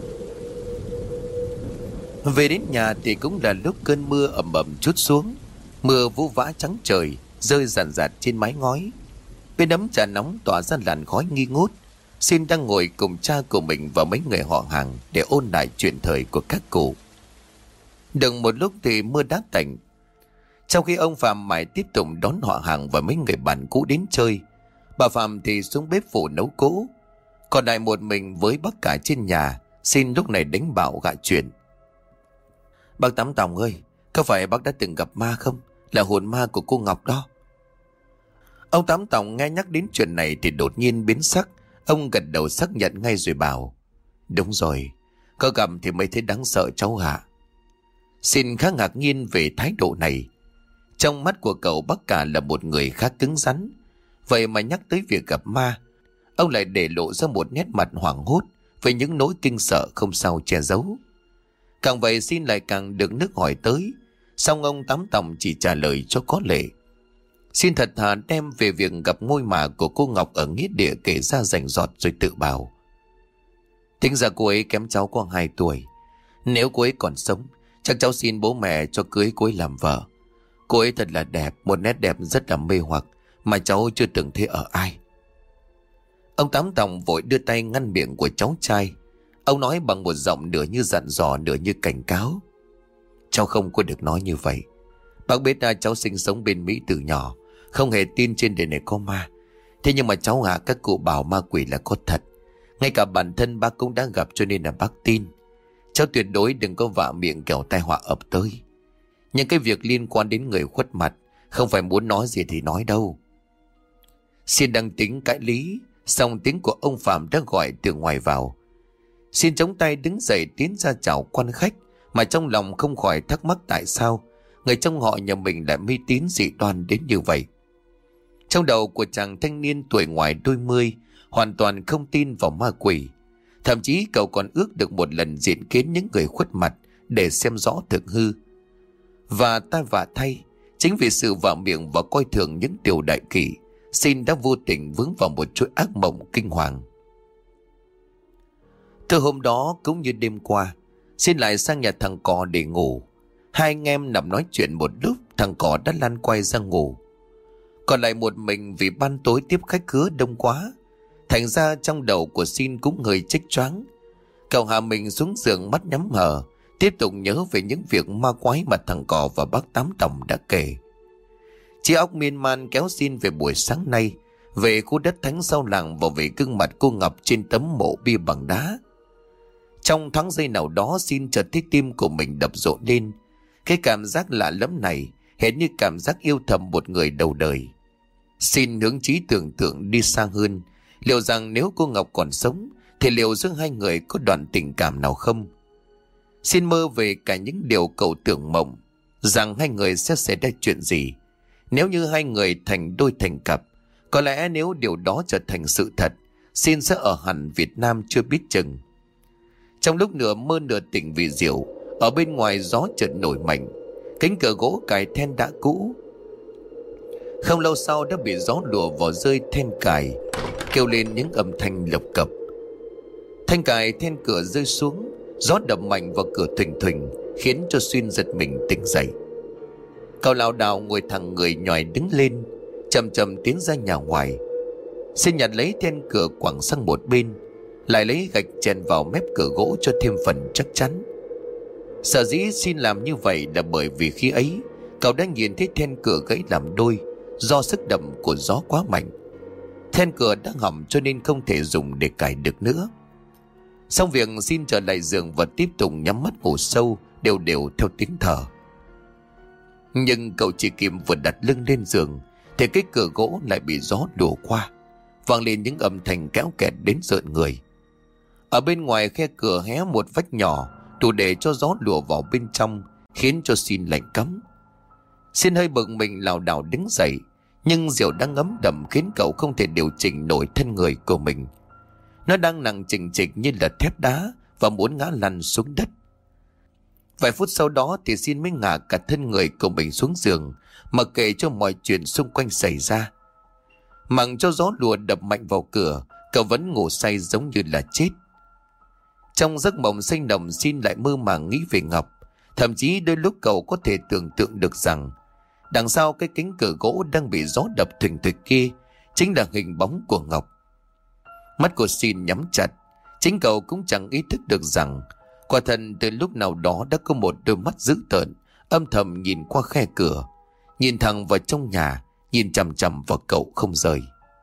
Về đến nhà thì cũng là lúc cơn mưa ầm ầm trút xuống. Mưa vũ vã trắng trời, rơi ràn rạt trên mái ngói. Bên ấm trà nóng tỏa ra làn khói nghi ngút. Xin đang ngồi cùng cha của mình và mấy người họ hàng để ôn lại chuyện thời của các cụ. Được một lúc thì mưa đã tạnh. Trong khi ông Phạm mãi tiếp tục đón họ hàng và mấy người bạn cũ đến chơi, bà Phạm thì xuống bếp phụ nấu cỗ. Còn lại một mình với bác cả trên nhà, Xin lúc này đánh bảo gạ chuyện: bác Tám Tòng ơi, có phải bác đã từng gặp ma không? Là hồn ma của cô Ngọc đó. Ông Tám Tòng nghe nhắc đến chuyện này thì đột nhiên biến sắc. Ông gật đầu xác nhận ngay rồi bảo: đúng rồi, có gặp thì mới thấy đáng sợ cháu hạ. Xin khá ngạc nhiên về thái độ này. Trong mắt của cậu bác cả là một người khá cứng rắn, vậy mà nhắc tới việc gặp ma, ông lại để lộ ra một nét mặt hoảng hốt với những nỗi kinh sợ không sao che giấu. Càng vậy xin lại càng được nước hỏi tới. Xong ông Tám Tòng chỉ trả lời cho có lệ. Xin thật thà đem về việc gặp ngôi mả của cô Ngọc ở nghĩa địa kể ra rành rọt rồi tự bảo. Tính ra cô ấy kém cháu có hai tuổi. Nếu cô ấy còn sống, chắc cháu xin bố mẹ cho cưới cô ấy làm vợ. Cô ấy thật là đẹp, một nét đẹp rất là mê hoặc mà cháu chưa từng thấy ở ai. Ông Tám Tòng vội đưa tay ngăn miệng của cháu trai. Ông nói bằng một giọng nửa như dặn dò nửa như cảnh cáo. Cháu không có được nói như vậy. Bác biết là cháu sinh sống bên Mỹ từ nhỏ, không hề tin trên đời này có ma. Thế nhưng mà cháu à, các cụ bảo ma quỷ là có thật. Ngay cả bản thân bác cũng đã gặp, cho nên là bác tin. Cháu tuyệt đối đừng có vạ miệng kẻo tai họa ập tới. Những cái việc liên quan đến người khuất mặt không phải muốn nói gì thì nói đâu. Xin đang tính cãi lý, xong tiếng của ông Phạm đã gọi từ ngoài vào. Xin chống tay đứng dậy tiến ra chào quan khách, mà trong lòng không khỏi thắc mắc tại sao người trong họ nhà mình lại mê tín dị đoan đến như vậy. Trong đầu của chàng thanh niên tuổi ngoài đôi mươi hoàn toàn không tin vào ma quỷ. Thậm chí cậu còn ước được một lần diện kiến những người khuất mặt để xem rõ thực hư. Và ta vả thay, chính vì sự vạ miệng và coi thường những điều đại kỷ, Xin đã vô tình vướng vào một chuỗi ác mộng kinh hoàng. Từ hôm đó cũng như đêm qua, Xin lại sang nhà thằng Cò để ngủ. Hai anh em nằm nói chuyện một lúc, thằng Cò đã lăn quay ra ngủ. Còn lại một mình vì ban tối tiếp khách khứa đông quá, thành ra trong đầu của Xin cũng hơi chếch choáng. Cậu hạ mình xuống giường, mắt nhắm hờ, tiếp tục nhớ về những việc ma quái mà thằng Cò và bác Tám Tòng đã kể. Trí óc miên man kéo Xin về buổi sáng nay, về khu đất thánh sau làng và về gương mặt cô Ngọc trên tấm mộ bia bằng đá. Trong thoáng giây nào đó, Xin chợt thấy tim của mình đập rộn lên. Cái cảm giác lạ lẫm này hệt như cảm giác yêu thầm một người đầu đời. Xin hướng trí tưởng tượng đi xa hơn. Liệu rằng nếu cô Ngọc còn sống thì liệu giữa hai người có đoạn tình cảm nào không? Xin mơ về cả những điều cậu tưởng mộng, rằng hai người sẽ xảy ra chuyện gì nếu như hai người thành đôi thành cặp. Có lẽ nếu điều đó trở thành sự thật, Xin sẽ ở hẳn Việt Nam chưa biết chừng. Trong lúc nửa mơ nửa tỉnh vì diệu, ở bên ngoài gió chợt nổi mạnh. Cánh cửa gỗ cài then đã cũ, không lâu sau đã bị gió lùa vào rơi then cài, kêu lên những âm thanh lộc cộc. Thanh cài then cửa rơi xuống, gió đập mạnh vào cửa thình thình, khiến cho Xuyên giật mình tỉnh dậy. Cậu lảo đảo ngồi thẳng người nhòi đứng lên, chậm chậm tiến ra nhà ngoài. Xin nhặt lấy then cửa quẳng sang một bên, lại lấy gạch chèn vào mép cửa gỗ cho thêm phần chắc chắn. Sở dĩ Xin làm như vậy là bởi vì khi ấy cậu đã nhìn thấy then cửa gãy làm đôi do sức đập của gió quá mạnh. Then cửa đã hỏng cho nên không thể dùng để cài được nữa. Xong việc, Xin trở lại giường và tiếp tục nhắm mắt ngủ sâu đều đều theo tiếng thở. Nhưng cậu chỉ kịp vừa đặt lưng lên giường thì cái cửa gỗ lại bị gió đổ qua, vang lên những âm thanh kéo kẹt đến rợn người. Ở bên ngoài khe cửa hé một vách nhỏ đủ để cho gió lùa vào bên trong, khiến cho Xin lạnh cấm. Xin hơi bực mình lảo đảo đứng dậy, nhưng rượu đang ngấm đậm khiến cậu không thể điều chỉnh nổi thân người của mình. Nó đang nặng chình chịch như là thép đá và muốn ngã lăn xuống đất. Vài phút sau đó thì Xin mới ngả cả thân người của mình xuống giường, mặc kệ cho mọi chuyện xung quanh xảy ra. Mặc cho gió lùa đập mạnh vào cửa, cậu vẫn ngủ say giống như là chết. Trong giấc mộng say nồng, Xin lại mơ màng nghĩ về Ngọc. Thậm chí đôi lúc cậu có thể tưởng tượng được rằng đằng sau cái cánh cửa gỗ đang bị gió đập thình thịch kia chính là hình bóng của Ngọc. Mắt của Xin nhắm chặt. Chính cậu cũng chẳng ý thức được rằng quả thật từ lúc nào đó đã có một đôi mắt dữ tợn âm thầm nhìn qua khe cửa, nhìn thẳng vào trong nhà, nhìn chằm chằm vào cậu không rời.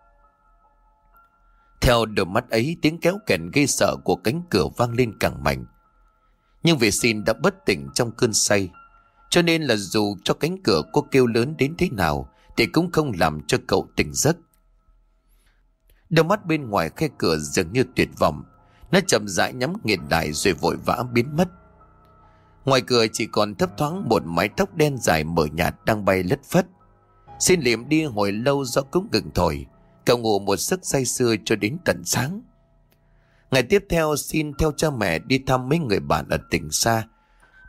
Theo đôi mắt ấy, tiếng kéo kẹt gây sợ của cánh cửa vang lên càng mạnh. Nhưng vì Xin đã bất tỉnh trong cơn say, cho nên là dù cho cánh cửa có kêu lớn đến thế nào thì cũng không làm cho cậu tỉnh giấc. Đôi mắt bên ngoài khe cửa dường như tuyệt vọng, nó chậm rãi nhắm nghiền lại rồi vội vã biến mất. Ngoài cửa chỉ còn thấp thoáng một mái tóc đen dài mờ nhạt đang bay lất phất. Xin liệm đi hồi lâu do cũng ngừng thổi, cậu ngủ một giấc say sưa cho đến tận sáng. Ngày tiếp theo, Xin theo cha mẹ đi thăm mấy người bạn ở tỉnh xa,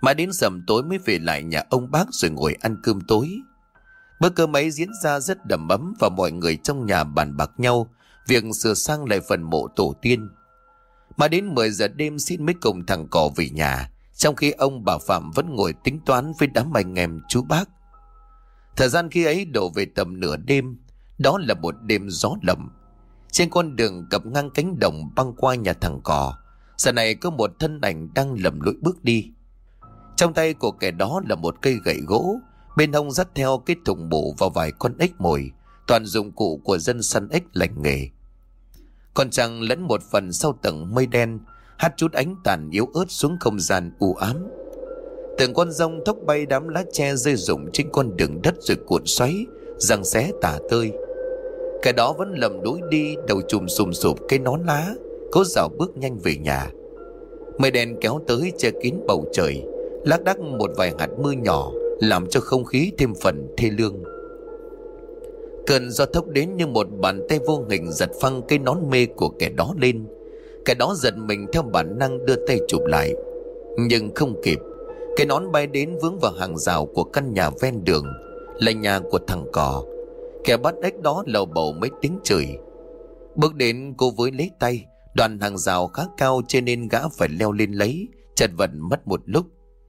Mà đến sầm tối mới về lại nhà ông bác rồi ngồi ăn cơm tối. Bữa cơm ấy diễn ra rất đầm ấm và mọi người trong nhà bàn bạc nhau việc sửa sang lại phần mộ tổ tiên. Mà đến mười giờ đêm Xin mới cùng thằng Cò về nhà, trong khi ông bà Phạm vẫn ngồi tính toán với đám anh em chú bác. Thời gian khi ấy đổ về tầm nửa đêm. Đó là một đêm gió lầm. Trên con đường cặp ngang cánh đồng băng qua nhà thằng Cò, giờ này có một thân ảnh đang lầm lũi bước đi. Trong tay của kẻ đó là một cây gậy gỗ, bên hông dắt theo cái thùng mổ và vài con ếch mồi, toàn dụng cụ của dân săn ếch lành nghề. Còn trăng lẫn một phần sau tầng mây đen, hắt chút ánh tàn yếu ớt xuống không gian u ám. Từng con rông thốc bay đám lá tre rơi rụng trên con đường đất rồi cuộn xoáy, giằng xé tả tơi. Cái đó vẫn lầm đuổi đi, đầu chùm sùm sụp cái nón lá, cố dạo bước nhanh về nhà. Mây đen kéo tới che kín bầu trời, lác đác một vài hạt mưa nhỏ làm cho không khí thêm phần thê lương. Cơn gió thốc đến như một bàn tay vô hình giật phăng cái nón mê của kẻ đó lên. Kẻ đó giật mình theo bản năng đưa tay chụp lại, nhưng không kịp. Cái nón bay đến vướng vào hàng rào của căn nhà ven đường, là nhà của thằng Cò. Kẻ bắt ếch đó lầu bầu mấy tiếng chửi. Bước đến cô với lấy tay, đoạn hàng rào khá cao cho nên gã phải leo lên lấy, chật vật mất một lúc.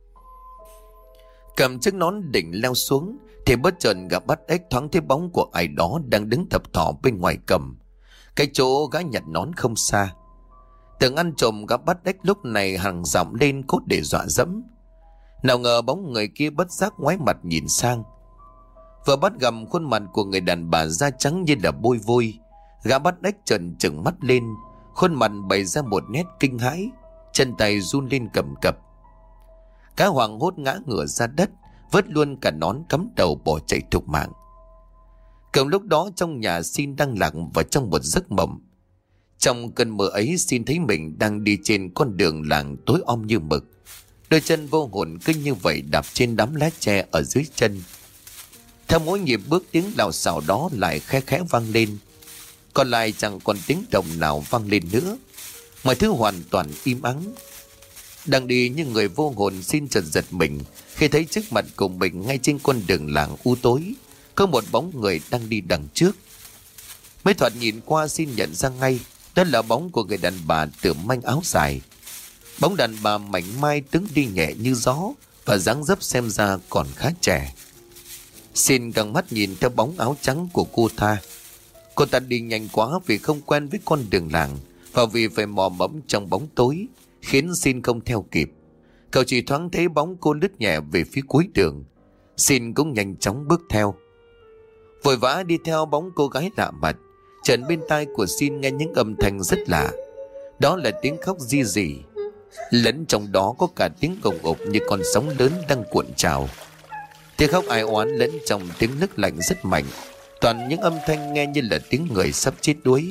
Cầm chiếc nón định leo xuống thì bất chợt gã bắt ếch thoáng thấy bóng của ai đó đang đứng thập thỏ bên ngoài cầm. Cái chỗ gã nhặt nón không xa. Tưởng ăn trộm, gã bắt ếch lúc này hàng giọng lên cốt để dọa dẫm. Nào ngờ bóng người kia bất giác ngoái mặt nhìn sang. Vừa bắt gặp khuôn mặt của người đàn bà da trắng như là bôi vôi, gã bắt ếch trợn trừng mắt lên, khuôn mặt bày ra một nét kinh hãi, chân tay run lên cầm cập. Cá hoàng hốt ngã ngửa ra đất, vớt luôn cả nón cắm đầu bỏ chạy thục mạng. Cùng lúc đó trong nhà Xin đang lạc vào trong một giấc mộng. Trong cơn mơ ấy Xin thấy mình đang đi trên con đường làng tối om như mực. Đôi chân vô hồn cứ như vậy đạp trên đám lá tre ở dưới chân. Theo mỗi nhịp bước tiếng lào xào đó lại khẽ khẽ vang lên. Còn lại chẳng còn tiếng động nào vang lên nữa. Mọi thứ hoàn toàn im ắng. Đang đi như người vô hồn, Xin chợt giật mình khi thấy trước mặt của mình ngay trên con đường làng u tối có một bóng người đang đi đằng trước. Mấy thoạt nhìn qua Xin nhận ra ngay đó là bóng của người đàn bà từ manh áo dài. Bóng đàn bà mảnh mai đứng đi nhẹ như gió và dáng dấp xem ra còn khá trẻ. Xin căng mắt nhìn theo bóng áo trắng của cô ta. Cô ta đi nhanh quá vì không quen với con đường làng và vì phải mò mẫm trong bóng tối khiến Xin không theo kịp. Cậu chỉ thoáng thấy bóng cô lướt nhẹ về phía cuối đường. Xin cũng nhanh chóng bước theo. Vội vã đi theo bóng cô gái lạ mặt, chợt bên tai của Xin nghe những âm thanh rất lạ. Đó là tiếng khóc ri rỉ, lẫn trong đó có cả tiếng gồng ộp như con sóng lớn đang cuộn trào. Tiếng khóc ai oán lẫn trong tiếng nức lạnh rất mạnh, toàn những âm thanh nghe như là tiếng người sắp chết đuối.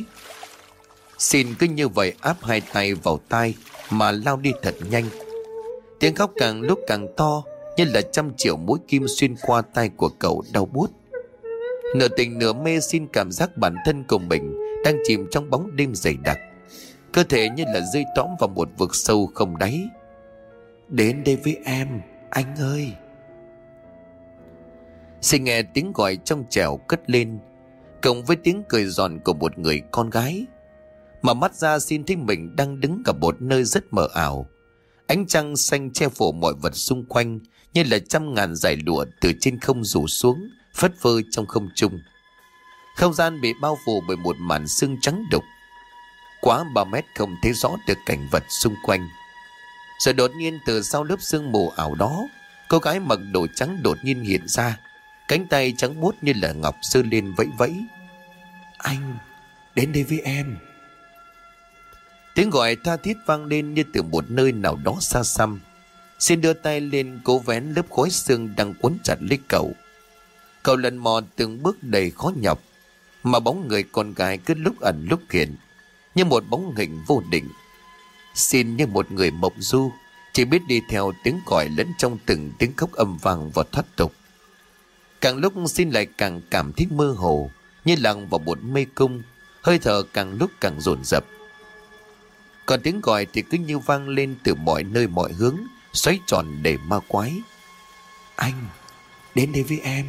Xin cứ như vậy áp hai tay vào tai mà lao đi thật nhanh. Tiếng khóc càng lúc càng to, như là trăm triệu mũi kim xuyên qua tai của cậu đau buốt. Nửa tỉnh nửa mê, Xin cảm giác bản thân của mình đang chìm trong bóng đêm dày đặc, cơ thể như là rơi tõm vào một vực sâu không đáy. Đến đây với em, anh ơi. Xin nghe tiếng gọi trong trẻo cất lên, cộng với tiếng cười giòn của một người con gái. Mà mắt ra Xin thấy mình đang đứng ở một nơi rất mờ ảo. Ánh trăng xanh che phủ mọi vật xung quanh như là trăm ngàn dải lụa từ trên không rủ xuống, phất phơ trong không trung. Không gian bị bao phủ bởi một màn sương trắng đục. Quá ba mét không thấy rõ được cảnh vật xung quanh. Rồi đột nhiên từ sau lớp sương mù ảo đó, cô gái mặc đồ trắng đột nhiên hiện ra, cánh tay trắng muốt như là ngọc giơ lên vẫy vẫy. Anh, đến đây với em. Tiếng gọi tha thiết vang lên như từ một nơi nào đó xa xăm. Xin đưa tay lên cố vén lớp khói sương đang quấn chặt lấy cậu. Cậu lần mò từng bước đầy khó nhọc, mà bóng người con gái cứ lúc ẩn lúc hiện, như một bóng hình vô định. Xin như một người mộng du, chỉ biết đi theo tiếng gọi lẫn trong từng tiếng khóc âm vang và thoát tục. Càng lúc Xin lại càng cảm thấy mơ hồ, như lặn vào một mê cung, hơi thở càng lúc càng dồn dập. Còn tiếng gọi thì cứ như vang lên từ mọi nơi mọi hướng, xoáy tròn đầy ma quái. Anh, đến đây với em.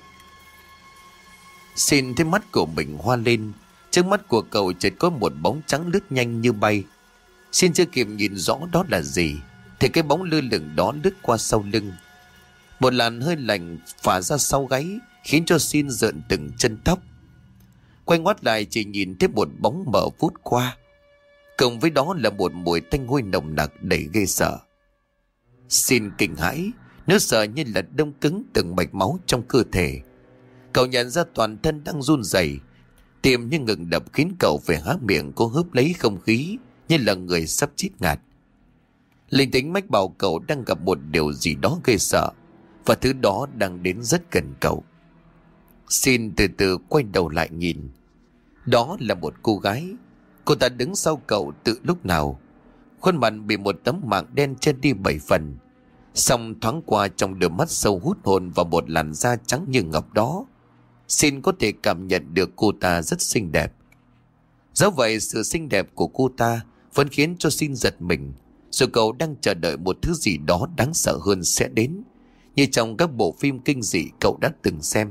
Xin thấy mắt của mình hoa lên. Trước mắt của cậu chợt có một bóng trắng lướt nhanh như bay. Xin chưa kịp nhìn rõ đó là gì thì cái bóng lơ lửng đó lướt qua sau lưng. Một làn hơi lạnh phả ra sau gáy khiến cho Xin rợn từng chân tóc. Quay ngoắt lại chỉ nhìn thấy một bóng mờ vút qua, cộng với đó là một mùi tanh hôi nồng nặc đầy ghê sợ. Xin kinh hãi, nó sợ như là đông cứng từng mạch máu trong cơ thể. Cậu nhận ra toàn thân đang run rẩy, tim như ngừng đập khiến cậu phải há miệng cố hớp lấy không khí như là người sắp chết ngạt. Linh tính mách bảo cậu đang gặp một điều gì đó ghê sợ, và thứ đó đang đến rất gần cậu. Xin từ từ quay đầu lại nhìn. Đó là một cô gái. Cô ta đứng sau cậu từ lúc nào. Khuôn mặt bị một tấm mảng đen che đi bảy phần, song thoáng qua trong đôi mắt sâu hút hồn và một làn da trắng như ngọc đó. Xin có thể cảm nhận được cô ta rất xinh đẹp. Dẫu vậy sự xinh đẹp của cô ta vẫn khiến cho Xin giật mình, rồi cậu đang chờ đợi một thứ gì đó đáng sợ hơn sẽ đến, như trong các bộ phim kinh dị cậu đã từng xem.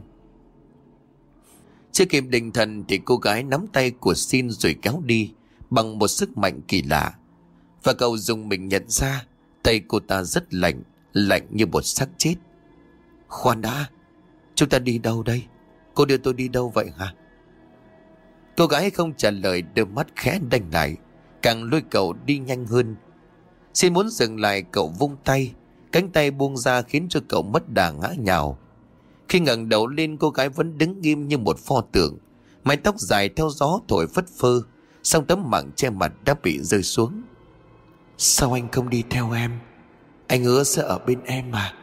Chưa kịp định thần thì cô gái nắm tay của Xin rồi kéo đi bằng một sức mạnh kỳ lạ, và cậu dùng mình nhận ra tay cô ta rất lạnh, lạnh như một xác chết. Khoan đã, chúng ta đi đâu đây? Cô đưa tôi đi đâu vậy hả? Cô gái không trả lời, đôi mắt khẽ đanh lại, càng lôi cậu đi nhanh hơn. Xin muốn dừng lại, cậu vung tay, cánh tay buông ra khiến cho cậu mất đà ngã nhào. Khi ngẩng đầu lên, cô gái vẫn đứng nghiêm như một pho tượng, mái tóc dài theo gió thổi phất phơ, song tấm mảng che mặt đã bị rơi xuống. Sao anh không đi theo em? Anh hứa sẽ ở bên em mà.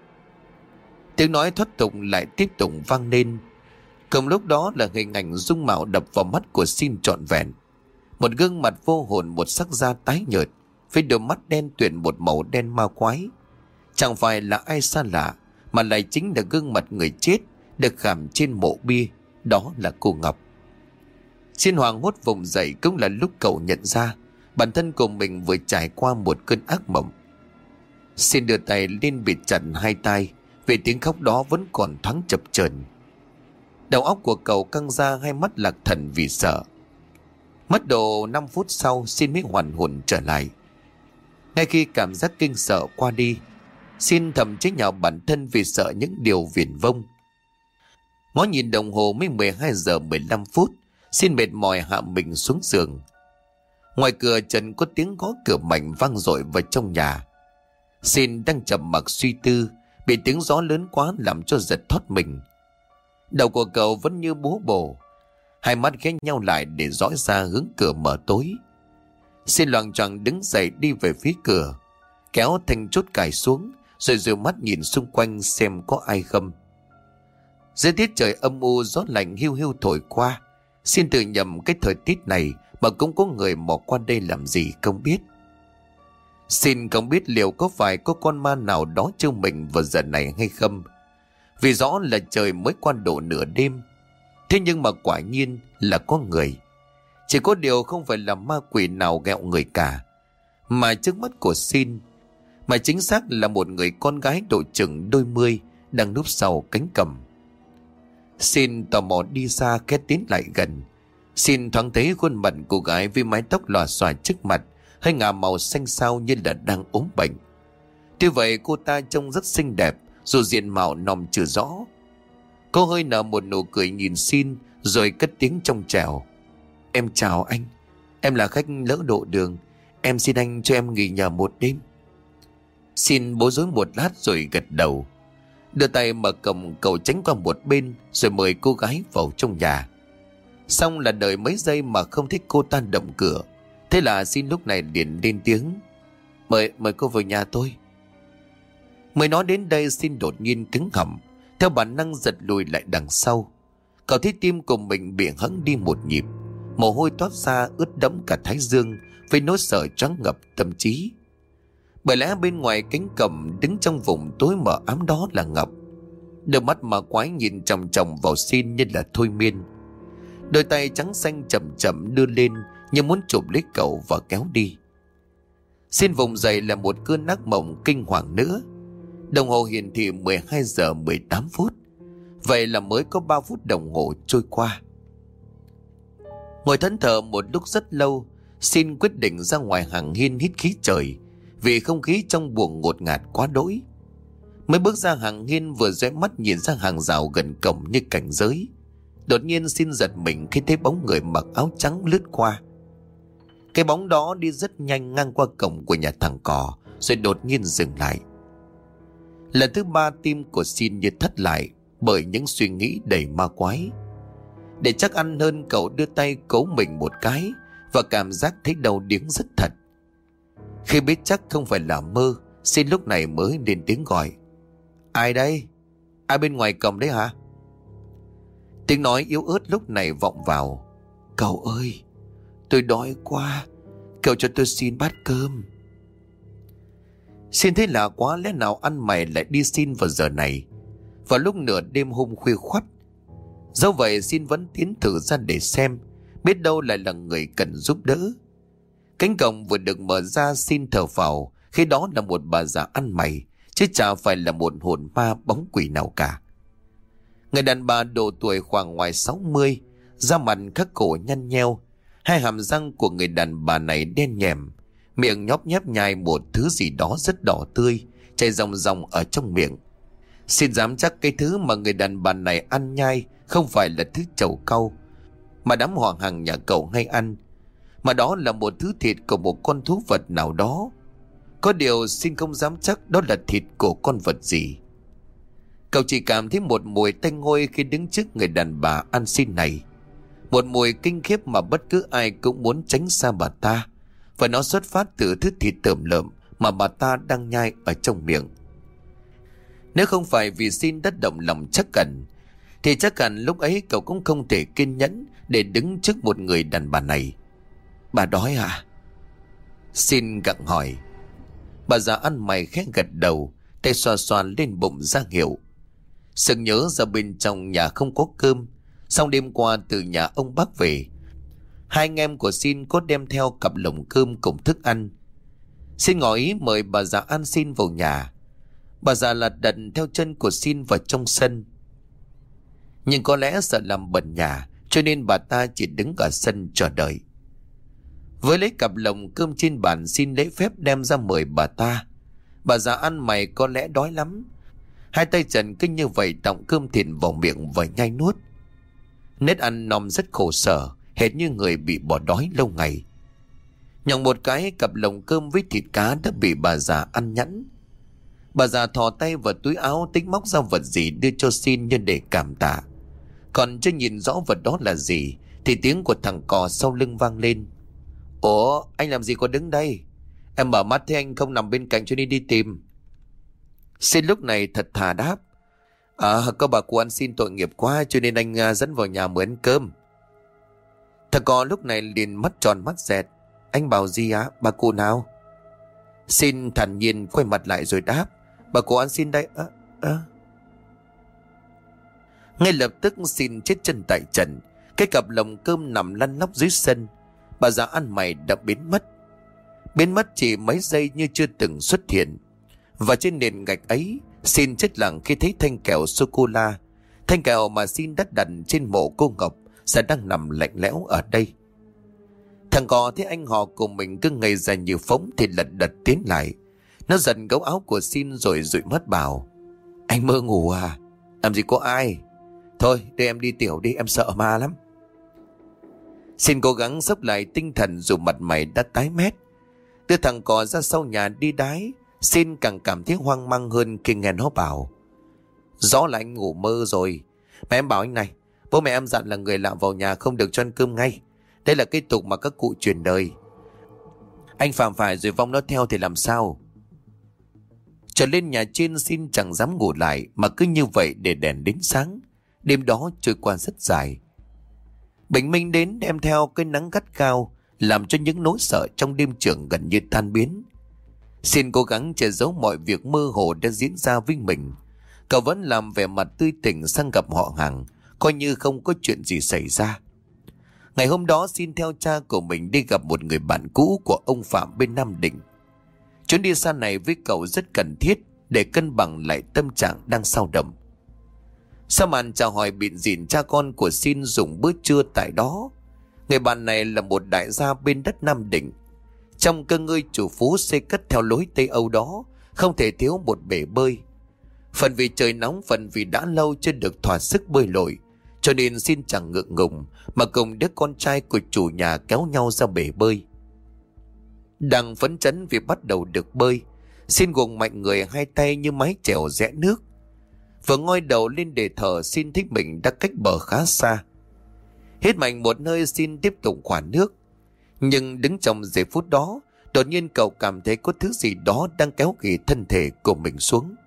Tiếng nói thoát tục lại tiếp tục vang lên. Cùng lúc đó là hình ảnh dung mạo đập vào mắt của Xin trọn vẹn. Một gương mặt vô hồn, một sắc da tái nhợt, với đôi mắt đen tuyền một màu đen ma quái. Chẳng phải là ai xa lạ, mà lại chính là gương mặt người chết được khảm trên mộ bia. Đó là cô Ngọc. Xin hoàng hốt vùng dậy, cũng là lúc cậu nhận ra bản thân của mình vừa trải qua một cơn ác mộng. Xin đưa tay lên bịt chặt hai tai, vì tiếng khóc đó vẫn còn thoáng chập chờn. Đầu óc của cậu căng ra, hai mắt lạc thần vì sợ. Mất độ năm phút sau, Xin mới hoàn hồn trở lại. Ngay khi cảm giác kinh sợ qua đi, Xin thầm chế nhạo bản thân vì sợ những điều viển vông. Ngó nhìn đồng hồ mới mười hai giờ mười lăm phút, Xin mệt mỏi hạ mình xuống giường. Ngoài cửa trần có tiếng gõ cửa mạnh vang dội vào trong nhà. Xin đang trầm mặc suy tư, bị tiếng gió lớn quá làm cho giật thoát mình. Đầu của cậu vẫn như búa bổ, hai mắt ghé nhau lại để dõi ra hướng cửa mở tối. Xin loạng choạng đứng dậy đi về phía cửa, kéo thanh chốt cài xuống, rồi dụi mắt nhìn xung quanh xem có ai không. Dưới tiết trời âm u, gió lạnh hiu hiu thổi qua. Xin tự nhầm cái thời tiết này mà cũng có người mò qua đây làm gì không biết. Xin không biết liệu có phải có con ma nào đó trêu mình vào giờ này hay không, vì rõ là trời mới qua độ nửa đêm. Thế nhưng mà quả nhiên là có người. Chỉ có điều không phải là ma quỷ nào ghẹo người cả, mà trước mắt của Xin, mà chính xác là một người con gái độ chừng đôi mươi đang núp sau cánh cẩm. Xin tò mò đi xa, khẽ tiến lại gần. Xin thoáng thấy khuôn mặt cô gái với mái tóc lòa xòa trước mặt, hơi ngả màu xanh xao như là đang ốm bệnh. Tuy vậy cô ta trông rất xinh đẹp, dù diện mạo nòm chưa rõ. Cô hơi nở một nụ cười nhìn Xin, rồi cất tiếng trong trẻo. Em chào anh, em là khách lỡ độ đường, em xin anh cho em nghỉ nhờ một đêm. Xin bối rối một lát rồi gật đầu, đưa tay mở cổng, cậu tránh qua một bên rồi mời cô gái vào trong nhà. Xong là đợi mấy giây mà không thấy cô ta động cửa. Thế là Xin lúc này liền lên tiếng. Mời, mời cô vào nhà tôi. Mới nói đến đây, Xin đột nhiên cứng họng, theo bản năng giật lùi lại đằng sau. Cậu thấy tim của mình bị hẫng đi một nhịp, mồ hôi toát ra ướt đẫm cả thái dương, với nỗi sợ choáng ngập tâm trí. Bởi lẽ bên ngoài cánh cổng, đứng trong vùng tối mờ ám đó là Ngọc. Đôi mắt mà quái nhìn chòng chòng vào Xin như là thôi miên. Đôi tay trắng xanh chậm chậm đưa lên như muốn chụp lấy cậu và kéo đi. Xin vùng dậy là một cơn ác mộng kinh hoàng nữa. Đồng hồ hiển thị mười hai giờ mười tám phút. Vậy là mới có ba phút đồng hồ trôi qua. Ngồi thẫn thờ một lúc rất lâu, Xin quyết định ra ngoài hàng hiên hít khí trời, vì không khí trong buồng ngột ngạt quá đỗi. Mới bước ra hàng hiên, vừa dõi mắt nhìn ra hàng rào gần cổng như cảnh giới, đột nhiên Xin giật mình khi thấy bóng người mặc áo trắng lướt qua. Cái bóng đó đi rất nhanh ngang qua cổng của nhà thằng Cò, rồi đột nhiên dừng lại. Lần thứ ba tim của Xin như thắt lại bởi những suy nghĩ đầy ma quái. Để chắc ăn hơn, cậu đưa tay cố mình một cái và cảm giác thấy đau điếng rất thật. Khi biết chắc không phải là mơ, Xin lúc này mới lên tiếng gọi: "Ai đây? Ai bên ngoài cổng đấy hả?" Tiếng nói yếu ớt lúc này vọng vào: "Cậu ơi, tôi đói quá, cậu cho tôi xin bát cơm." Xin thấy lạ quá, lẽ nào ăn mày lại đi xin vào giờ này, vào lúc nửa đêm hôm khuya khoắt. Dẫu vậy Xin vẫn tiến thử ra để xem, biết đâu lại là người cần giúp đỡ. Cánh cổng vừa được mở ra, Xin thở phào khi đó là một bà già ăn mày, chứ chả phải là một hồn ma bóng quỷ nào cả. Người đàn bà độ tuổi khoảng ngoài sáu mươi, da mặt khắc cổ nhăn nheo, hai hàm răng của người đàn bà này đen nhèm, miệng nhóp nhép nhai một thứ gì đó rất đỏ tươi, chảy ròng ròng ở trong miệng. Xin dám chắc cái thứ mà người đàn bà này ăn nhai không phải là thứ trầu cau mà đám họ hàng nhà cậu hay ăn, mà đó là một thứ thịt của một con thú vật nào đó. Có điều Xin không dám chắc đó là thịt của con vật gì. Cậu chỉ cảm thấy một mùi tanh hôi khi đứng trước người đàn bà ăn xin này, một mùi kinh khiếp mà bất cứ ai cũng muốn tránh xa bà ta, và nó xuất phát từ thứ thịt tởm lợm mà bà ta đang nhai ở trong miệng. Nếu không phải vì Xin đã động lòng chắc ẩn, thì chắc hẳn lúc ấy cậu cũng không thể kiên nhẫn để đứng trước một người đàn bà này. "Bà đói à?" Xin gặng hỏi. Bà già ăn mày khẽ gật đầu, tay xoa xoa lên bụng ra hiệu. Sực nhớ ra bên trong nhà không có cơm, xong đêm qua từ nhà ông bác về, hai anh em của Xin có đem theo cặp lồng cơm cùng thức ăn. Xin ngỏ ý mời bà già ăn xin vào nhà. Bà già lật đật theo chân của Xin vào trong sân, nhưng có lẽ sợ làm bẩn nhà, cho nên bà ta chỉ đứng ở sân chờ đợi. Với lấy cặp lồng cơm trên bàn, Xin lễ phép đem ra mời bà ta. Bà già ăn mày có lẽ đói lắm, hai tay trần kinh như vậy tọng cơm thịt vào miệng và nhai nuốt. Nết ăn nom rất khổ sở, hệt như người bị bỏ đói lâu ngày. Nhỏng một cái, cặp lồng cơm với thịt cá đã bị bà già ăn nhẵn. Bà già thò tay vào túi áo tính móc ra vật gì đưa cho Xin như để cảm tạ. Còn chưa nhìn rõ vật đó là gì thì tiếng của thằng Cò sau lưng vang lên: "Ủa, anh làm gì có đứng đây? Em mở mắt thấy anh không nằm bên cạnh cho nên đi tìm." Xin lúc này thật thà đáp: "À, có bà cụ ăn xin tội nghiệp quá cho nên anh uh, dẫn vào nhà mới ăn cơm." Thằng Cò lúc này liền mắt tròn mắt dẹt: "Anh bảo gì á? Bà cụ nào?" Xin thản nhiên quay mặt lại rồi đáp: "Bà cụ ăn xin đây." à, à. Ngay lập tức Xin chết chân tại trần. Cái cặp lồng cơm nằm lăn lóc dưới sân. Bà già ăn mày đã biến mất. Biến mất chỉ mấy giây như chưa từng xuất hiện. Và trên nền gạch ấy, Xin chết lặng khi thấy thanh kẹo sô-cô-la, thanh kẹo mà Xin đã đặt trên mộ cô Ngọc, sẽ đang nằm lạnh lẽo ở đây. Thằng Cò thấy anh họ cùng mình cứ ngây ra như phóng thì lật đật tiến lại. Nó giật gấu áo của Xin rồi dụi mắt bảo: "Anh mơ ngủ à? Làm gì có ai. Thôi để em đi tiểu đi, em sợ ma lắm." Xin cố gắng xốc lại tinh thần dù mặt mày đã tái mét. Đưa thằng Cò ra sau nhà đi đái. Xin càng cảm thấy hoang mang hơn khi nghe nó bảo: "Rõ là anh ngủ mơ rồi. Mà em bảo anh này, bố mẹ em dặn là người lạ vào nhà không được cho ăn cơm ngay. Đây là cái tục mà các cụ truyền đời. Anh phạm phải rồi vong nó theo thì làm sao?" Trở lên nhà trên, Xin chẳng dám ngủ lại mà cứ như vậy để đèn đến sáng. Đêm đó trôi qua rất dài. Bình minh đến đem theo cái nắng gắt cao, làm cho những nỗi sợ trong đêm trường gần như tan biến. Xin cố gắng che giấu mọi việc mơ hồ đã diễn ra với mình. Cậu vẫn làm vẻ mặt tươi tỉnh sang gặp họ hàng, coi như không có chuyện gì xảy ra. Ngày hôm đó Xin theo cha của mình đi gặp một người bạn cũ của ông Phạm bên Nam Định. Chuyến đi xa này với cậu rất cần thiết để cân bằng lại tâm trạng đang xao động. Sau màn chào hỏi bịn rỉn, cha con của Xin dùng bữa trưa tại đó. Người bạn này là một đại gia bên đất Nam Định. Trong cơ ngơi chủ phú xây cất theo lối Tây Âu đó, không thể thiếu một bể bơi. Phần vì trời nóng, phần vì đã lâu chưa được thỏa sức bơi lội, cho nên Xin chẳng ngượng ngùng mà cùng đứa con trai của chủ nhà kéo nhau ra bể bơi. Đang phấn chấn vì bắt đầu được bơi, Xin gồng mạnh người, hai tay như mái chèo rẽ nước. Vừa ngoi đầu lên để thở, Xin thích mình đã cách bờ khá xa. Hít mạnh một hơi, Xin tiếp tục khoản nước. Nhưng đứng trong giây phút đó, đột nhiên cậu cảm thấy có thứ gì đó đang kéo ghì thân thể của mình xuống.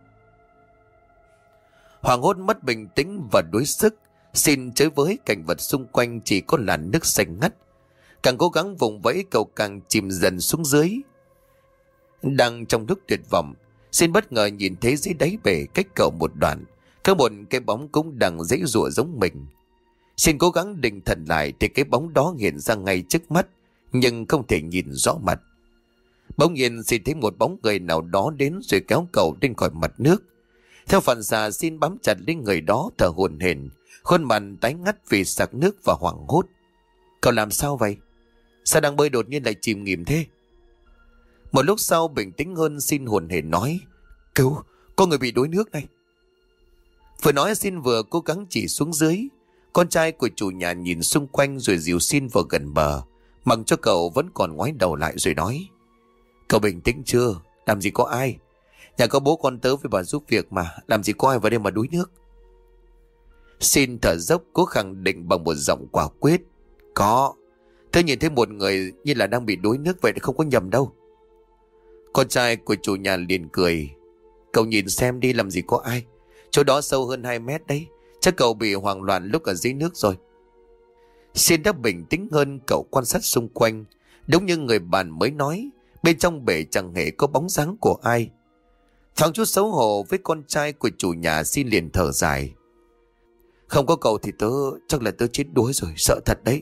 Hoảng hốt, mất bình tĩnh và đuối sức, Xin chới với cảnh vật xung quanh chỉ có làn nước xanh ngắt. Càng cố gắng vùng vẫy, cậu càng chìm dần xuống dưới. Đang trong lúc tuyệt vọng, Xin bất ngờ nhìn thấy dưới đáy bể cách cậu một đoạn, có một cái bóng cũng đang giãy giụa giống mình. Xin cố gắng định thần lại thì cái bóng đó hiện ra ngay trước mắt, nhưng không thể nhìn rõ mặt. Bỗng nhiên Xin thấy một bóng người nào đó đến rồi kéo cậu lên khỏi mặt nước. Theo phản xạ, Xin bám chặt lên người đó thở hổn hển, khuôn mặt tái ngắt vì sặc nước và hoảng hốt. Cậu làm sao vậy? Sao đang bơi đột nhiên lại chìm nghỉm thế? Một lúc sau bình tĩnh hơn, Xin hổn hển nói: Cứu, có người bị đuối nước này. Vừa nói Xin vừa cố gắng chỉ xuống dưới. Con trai của chủ nhà nhìn xung quanh rồi dìu Xin vào gần bờ, mặc cho cậu vẫn còn ngoái đầu lại rồi nói: Cậu bình tĩnh chưa? Làm gì có ai. Nhà có bố con tớ với bà giúp việc mà, làm gì có ai vào đây mà đuối nước. Xin thở dốc cố khẳng định bằng một giọng quả quyết: Có. Tớ nhìn thấy một người như là đang bị đuối nước vậy, không có nhầm đâu. Con trai của chủ nhà liền cười: Cậu nhìn xem đi, làm gì có ai. Chỗ đó sâu hơn hai mét đấy, chắc cậu bị hoảng loạn lúc ở dưới nước rồi. Xin đã bình tĩnh hơn, cậu quan sát xung quanh. Đúng như người bạn mới nói, bên trong bể chẳng hề có bóng dáng của ai. Thoáng chút xấu hổ với con trai của chủ nhà, Xin liền thở dài: Không có cậu thì tớ chắc là tớ chết đuối rồi, sợ thật đấy.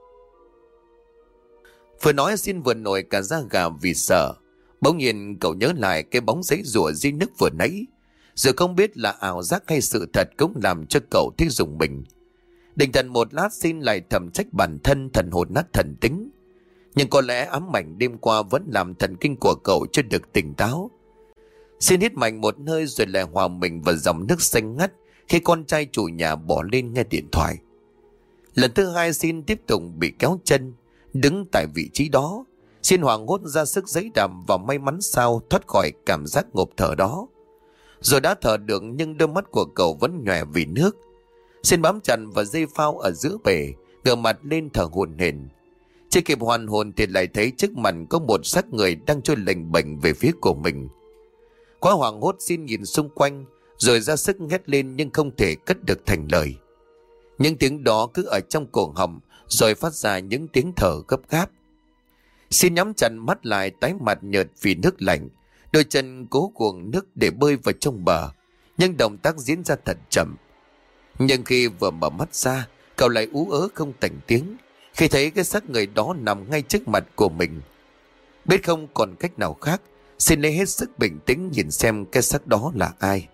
Vừa nói Xin vừa nổi cả da gà vì sợ. Bỗng nhiên cậu nhớ lại cái bóng giấy rùa dưới nước vừa nãy, rồi không biết là ảo giác hay sự thật cũng làm cho cậu thích dùng mình. Định thần một lát, Xin lại thầm trách bản thân thần hồn nát thần tính. Nhưng có lẽ ám ảnh đêm qua vẫn làm thần kinh của cậu chưa được tỉnh táo. Xin hít mạnh một hơi rồi lại hòa mình vào dòng nước xanh ngắt khi con trai chủ nhà bỏ lên nghe điện thoại. Lần thứ hai Xin tiếp tục bị kéo chân. Đứng tại vị trí đó, Xin hoảng hốt ra sức giãy đầm và may mắn sao thoát khỏi cảm giác ngộp thở đó. Rồi đã thở được nhưng đôi mắt của cậu vẫn nhòe vì nước. Xin bám chặt vào dây phao ở giữa bể, ngửa mặt lên thở hổn hển. Chưa kịp hoàn hồn thì lại thấy trước mặt có một xác người đang trôi lềnh bềnh về phía của mình. Quá hoảng hốt, Xin nhìn xung quanh rồi ra sức hét lên nhưng không thể cất được thành lời. Những tiếng đó cứ ở trong cổ họng rồi phát ra những tiếng thở gấp gáp. Xin nhắm chặt mắt lại, tái mặt nhợt vì nước lạnh, đôi chân cố cuồng nước để bơi vào trong bờ, nhưng động tác diễn ra thật chậm. Nhưng khi vừa mở mắt ra, cậu lại ú ớ không thành tiếng khi thấy cái xác người đó nằm ngay trước mặt của mình. Biết không còn cách nào khác, Xin lấy hết sức bình tĩnh nhìn xem cái xác đó là ai.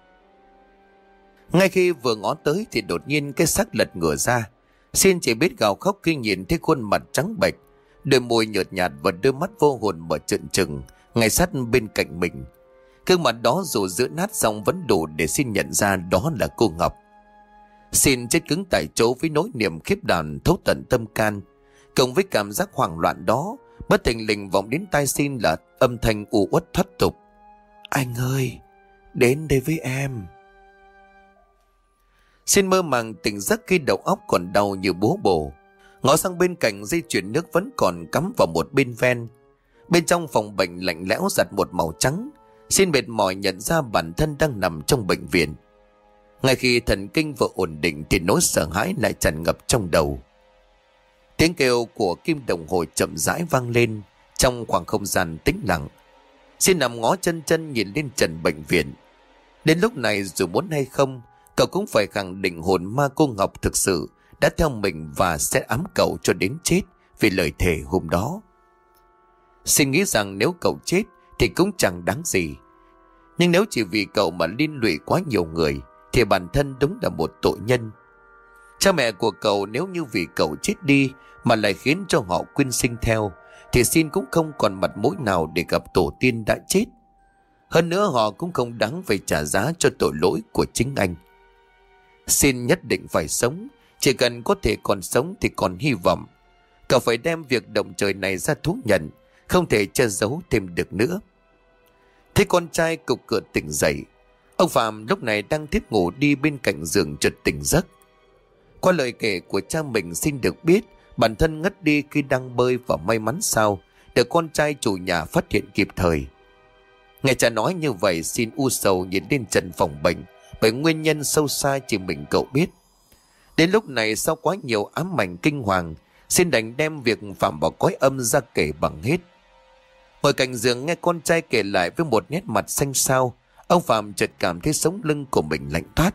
Ngay khi vừa ngó tới thì đột nhiên cái xác lật ngửa ra. Xin chỉ biết gào khóc khi nhìn thấy khuôn mặt trắng bệch, đôi môi nhợt nhạt và đôi mắt vô hồn mở trợn trừng ngay sát bên cạnh mình. Gương mặt đó dù giữa nát xong vẫn đủ để Xin nhận ra đó là cô Ngọc. Xin chết cứng tại chỗ với nỗi niềm khiếp đảm thấu tận tâm can, cộng với cảm giác hoảng loạn đó, bất thình lình vọng đến tai Xin là âm thanh u uất thoát tục: Anh ơi, đến đây với em. Xin mơ màng tỉnh giấc khi đầu óc còn đau như búa bổ. Ngó sang bên cạnh, dây chuyền nước vẫn còn cắm vào một bên ven. Bên trong phòng bệnh lạnh lẽo giặt một màu trắng. Xin mệt mỏi nhận ra bản thân đang nằm trong bệnh viện. Ngay khi thần kinh vừa ổn định thì nỗi sợ hãi lại tràn ngập trong đầu. Tiếng kêu của kim đồng hồ chậm rãi vang lên trong khoảng không gian tĩnh lặng. Xin nằm ngó chân chân nhìn lên trần bệnh viện. Đến lúc này dù muốn hay không, cậu cũng phải khẳng định hồn ma cô Ngọc thực sự đã theo mình và sẽ ám cậu cho đến chết vì lời thề hôm đó. Xin nghĩ rằng nếu cậu chết thì cũng chẳng đáng gì. Nhưng nếu chỉ vì cậu mà liên lụy quá nhiều người thì bản thân đúng là một tội nhân. Cha mẹ của cậu nếu như vì cậu chết đi mà lại khiến cho họ quyến sinh theo thì xin cũng không còn mặt mũi nào để gặp tổ tiên đã chết. Hơn nữa họ cũng không đáng phải trả giá cho tội lỗi của chính anh. Xin nhất định phải sống, chỉ cần có thể còn sống thì còn hy vọng. Cậu phải đem việc động trời này ra thú nhận, không thể che giấu thêm được nữa. Thấy con trai cục cửa tỉnh dậy, ông Phạm lúc này đang thiếp ngủ đi bên cạnh giường chợt tỉnh giấc. Qua lời kể của cha mình xin được biết bản thân ngất đi khi đang bơi và may mắn sao được con trai chủ nhà phát hiện kịp thời. Nghe cha nói như vậy, xin u sầu nhìn lên trần phòng bệnh, bởi nguyên nhân sâu xa chỉ mình cậu biết. Đến lúc này sau quá nhiều ám ảnh kinh hoàng, xin đành đem việc Phạm vào cõi âm ra kể bằng hết. Ngồi cạnh giường nghe con trai kể lại với một nét mặt xanh xao, ông Phạm chợt cảm thấy sống lưng của mình lạnh toát.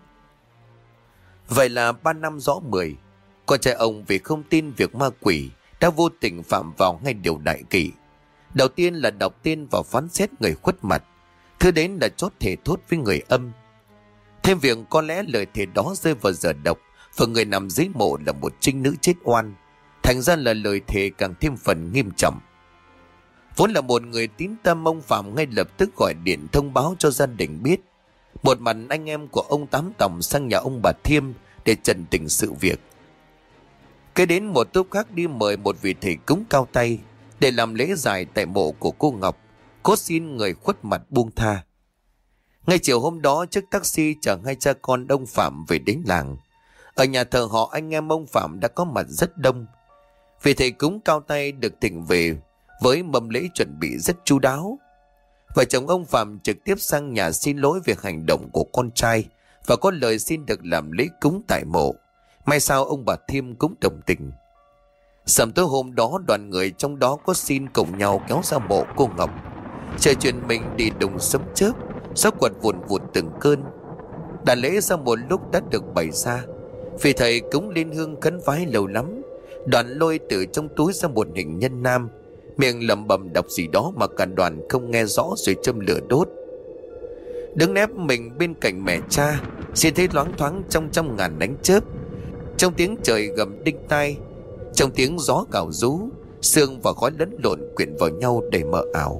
Vậy là ba năm rõ mười, con trai ông vì không tin việc ma quỷ đã vô tình phạm vào ngay điều đại kỵ. Đầu tiên là đọc tên và phán xét người khuất mặt, thứ đến là chót thề thốt với người âm. Thêm việc có lẽ lời thề đó rơi vào giờ độc và người nằm dưới mộ là một trinh nữ chết oan, thành ra là lời thề càng thêm phần nghiêm trọng. Vốn là một người tín tâm, ông Phạm ngay lập tức gọi điện thông báo cho gia đình biết. Một mặt anh em của ông Tám Tòng sang nhà ông bà Thiêm để trần tình sự việc. Kế đến một tốp khác đi mời một vị thầy cúng cao tay để làm lễ giải tại mộ của cô Ngọc, cố xin người khuất mặt buông tha. Ngay chiều hôm đó, chiếc taxi chở hai cha con ông Phạm về đến làng. Ở nhà thờ họ, anh em ông Phạm đã có mặt rất đông. Vị thầy cúng cao tay được thỉnh về với mâm lễ chuẩn bị rất chu đáo. Vợ chồng ông Phạm trực tiếp sang nhà xin lỗi về hành động của con trai và có lời xin được làm lễ cúng tại mộ. May sao ông bà Thiêm cũng đồng tình. Sầm tối hôm đó, đoàn người trong đó có xin cùng nhau kéo ra mộ cô Ngọc. Trời chuyện mình đi đùng sấm chớp, gió quật vụn vụt từng cơn. Đàn lễ sau một lúc đã được bày ra. Vì thầy cúng lên hương khấn vái lâu lắm, đoàn lôi từ trong túi ra một hình nhân nam, miệng lẩm bẩm đọc gì đó mà cả đoàn không nghe rõ rồi châm lửa đốt. Đứng nép mình bên cạnh mẹ cha, xin thấy loáng thoáng trong trăm ngàn ánh chớp, trong tiếng trời gầm đinh tai, trong tiếng gió gào rú, sương và khói lẫn lộn quyện vào nhau đầy mờ ảo.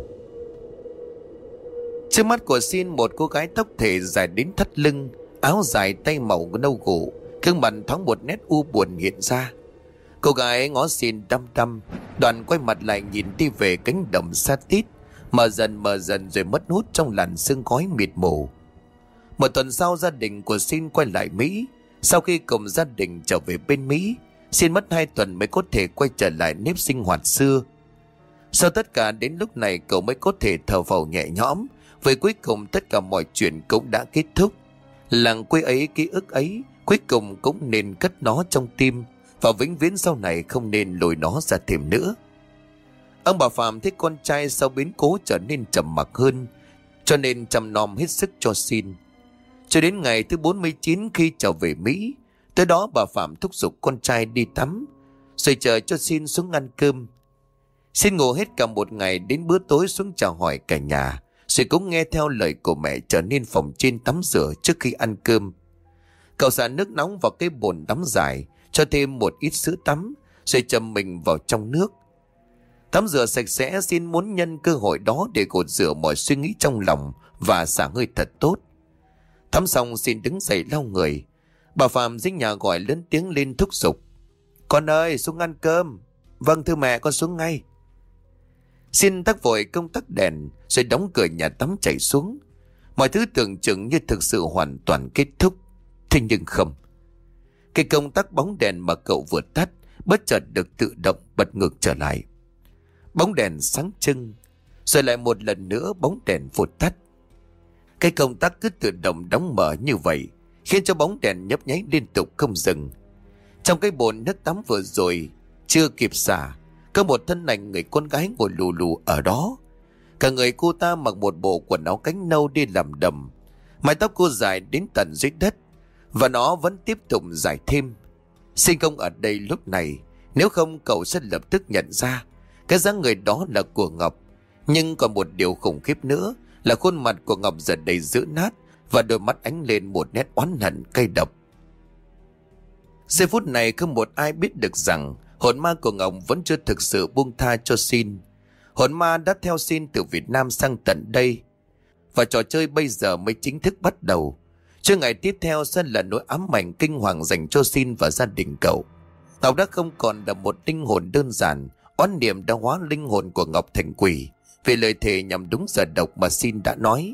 Trước mắt của xin một cô gái tóc thể dài đến thắt lưng, áo dài tay màu nâu gỗ, gương mặt thoáng một nét u buồn hiện ra. Cô gái ngó xin đăm đăm, đoàn quay mặt lại nhìn đi về cánh đồng xa tít, mờ dần mờ dần rồi mất hút trong làn sương khói mịt mù. Một tuần sau, gia đình của xin quay lại Mỹ. Sau khi cùng gia đình trở về bên Mỹ, xin mất hai tuần mới có thể quay trở lại nếp sinh hoạt xưa. Sau tất cả đến lúc này cậu mới có thể thở phào nhẹ nhõm, vì cuối cùng tất cả mọi chuyện cũng đã kết thúc. Làng quê ấy, ký ức ấy cuối cùng cũng nên cất nó trong tim, và vĩnh viễn sau này không nên lôi nó ra thêm nữa. Ông bà Phạm thấy con trai sau biến cố trở nên trầm mặc hơn, cho nên chăm nom hết sức cho xin. Cho đến ngày thứ bốn mươi chín khi trở về Mỹ, tới đó bà Phạm thúc giục con trai đi tắm, rồi chờ cho xin xuống ăn cơm. Xin ngủ hết cả một ngày, đến bữa tối xuống chào hỏi cả nhà, rồi cũng nghe theo lời của mẹ trở nên phòng trên tắm rửa trước khi ăn cơm. Cậu xả nước nóng vào cái bồn tắm dài, cho thêm một ít sữa tắm, rồi châm mình vào trong nước. Tắm rửa sạch sẽ, xin muốn nhân cơ hội đó để gột rửa mọi suy nghĩ trong lòng và xả hơi thật tốt. Tắm xong xin đứng dậy lau người. Bà Phạm dưới nhà gọi lớn tiếng lên thúc giục: "Con ơi, xuống ăn cơm." "Vâng thưa mẹ, con xuống ngay." Xin tắt vội công tắc đèn, rồi đóng cửa nhà tắm chạy xuống. Mọi thứ tưởng chừng như thực sự hoàn toàn kết thúc. Thế nhưng không. Cái công tắc bóng đèn mà cậu vừa tắt bất chợt được tự động bật ngược trở lại. Bóng đèn sáng trưng, rồi lại một lần nữa bóng đèn vụt tắt. Cái công tắc cứ tự động đóng mở như vậy, khiến cho bóng đèn nhấp nháy liên tục không dừng. Trong cái bồn nước tắm vừa rồi chưa kịp xả, có một thân ảnh người con gái ngồi lù lù ở đó. Cả người cô ta mặc một bộ quần áo cánh nâu đi làm đầm, mái tóc cô dài đến tận dưới đất, và nó vẫn tiếp tục dài thêm. Xin không ở đây lúc này, nếu không cậu sẽ lập tức nhận ra cái dáng người đó là của Ngọc. Nhưng còn một điều khủng khiếp nữa là khuôn mặt của Ngọc giờ đầy dữ nát và đôi mắt ánh lên một nét oán hận cay độc. Giây phút này không một ai biết được rằng hồn ma của Ngọc vẫn chưa thực sự buông tha cho Sin. Hồn ma đã theo Sin từ Việt Nam sang tận đây, và trò chơi bây giờ mới chính thức bắt đầu. Chưa ngày tiếp theo sẽ là nỗi ám ảnh kinh hoàng dành cho Sin và gia đình cậu. Ngọc đã không còn là một linh hồn đơn giản, oán niệm đã hóa linh hồn của Ngọc thành quỷ, vì lời thề nhằm đúng giờ độc mà Sin đã nói.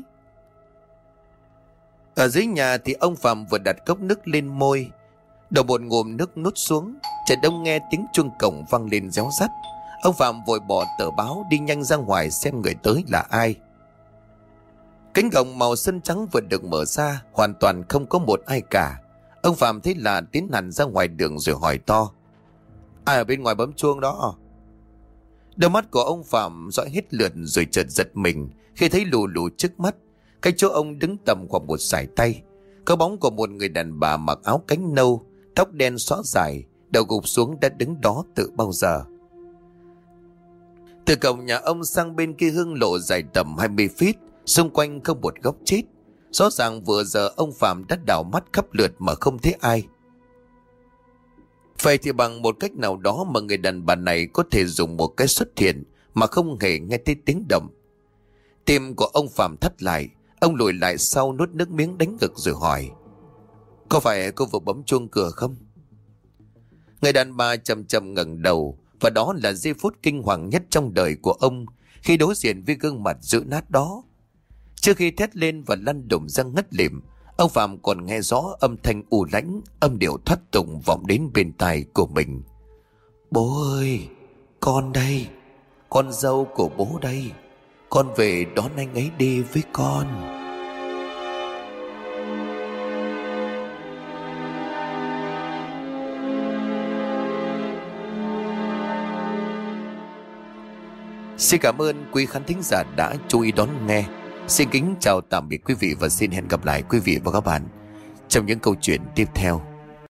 Ở dưới nhà thì ông Phạm vừa đặt cốc nước lên môi, đầu một ngụm nước nuốt xuống, chợt đông nghe tiếng chuông cổng vang lên réo rắt. Ông Phạm vội bỏ tờ báo đi nhanh ra ngoài xem người tới là ai. Cánh cổng màu sơn trắng vừa được mở ra, hoàn toàn không có một ai cả. Ông Phạm thấy lạ tiến hẳn ra ngoài đường rồi hỏi to: "Ai ở bên ngoài bấm chuông đó?" Đôi mắt của ông Phạm dõi hết lượt rồi chợt giật mình khi thấy lù lù trước mắt, cách chỗ ông đứng tầm khoảng một sải tay, có bóng của một người đàn bà mặc áo cánh nâu, tóc đen xõa dài, đầu gục xuống đã đứng đó từ bao giờ. Từ cổng nhà ông sang bên kia hương lộ dài tầm hai mươi feet, xung quanh không một góc chết. Rõ ràng vừa giờ ông Phạm đã đảo mắt khắp lượt mà không thấy ai. Vậy thì bằng một cách nào đó mà người đàn bà này có thể dùng một cái xuất hiện mà không hề nghe thấy tiếng động. Tim của ông Phạm thắt lại, ông lùi lại sau nuốt nước miếng đánh ngực rồi hỏi: "Có phải cô vừa bấm chuông cửa không?" Người đàn bà chậm chậm ngẩng đầu, và đó là giây phút kinh hoàng nhất trong đời của ông khi đối diện với gương mặt dữ nát đó. Trước khi thét lên và lăn đùng ra ngất lịm, ông Phạm còn nghe rõ âm thanh u lãnh, âm điệu thoát tục vọng đến bên tai của mình: "Bố ơi, con đây, con dâu của bố đây, con về đón anh ấy đi với con." Xin cảm ơn quý khán thính giả đã chú ý đón nghe. Xin kính chào tạm biệt quý vị và xin hẹn gặp lại quý vị và các bạn trong những câu chuyện tiếp theo.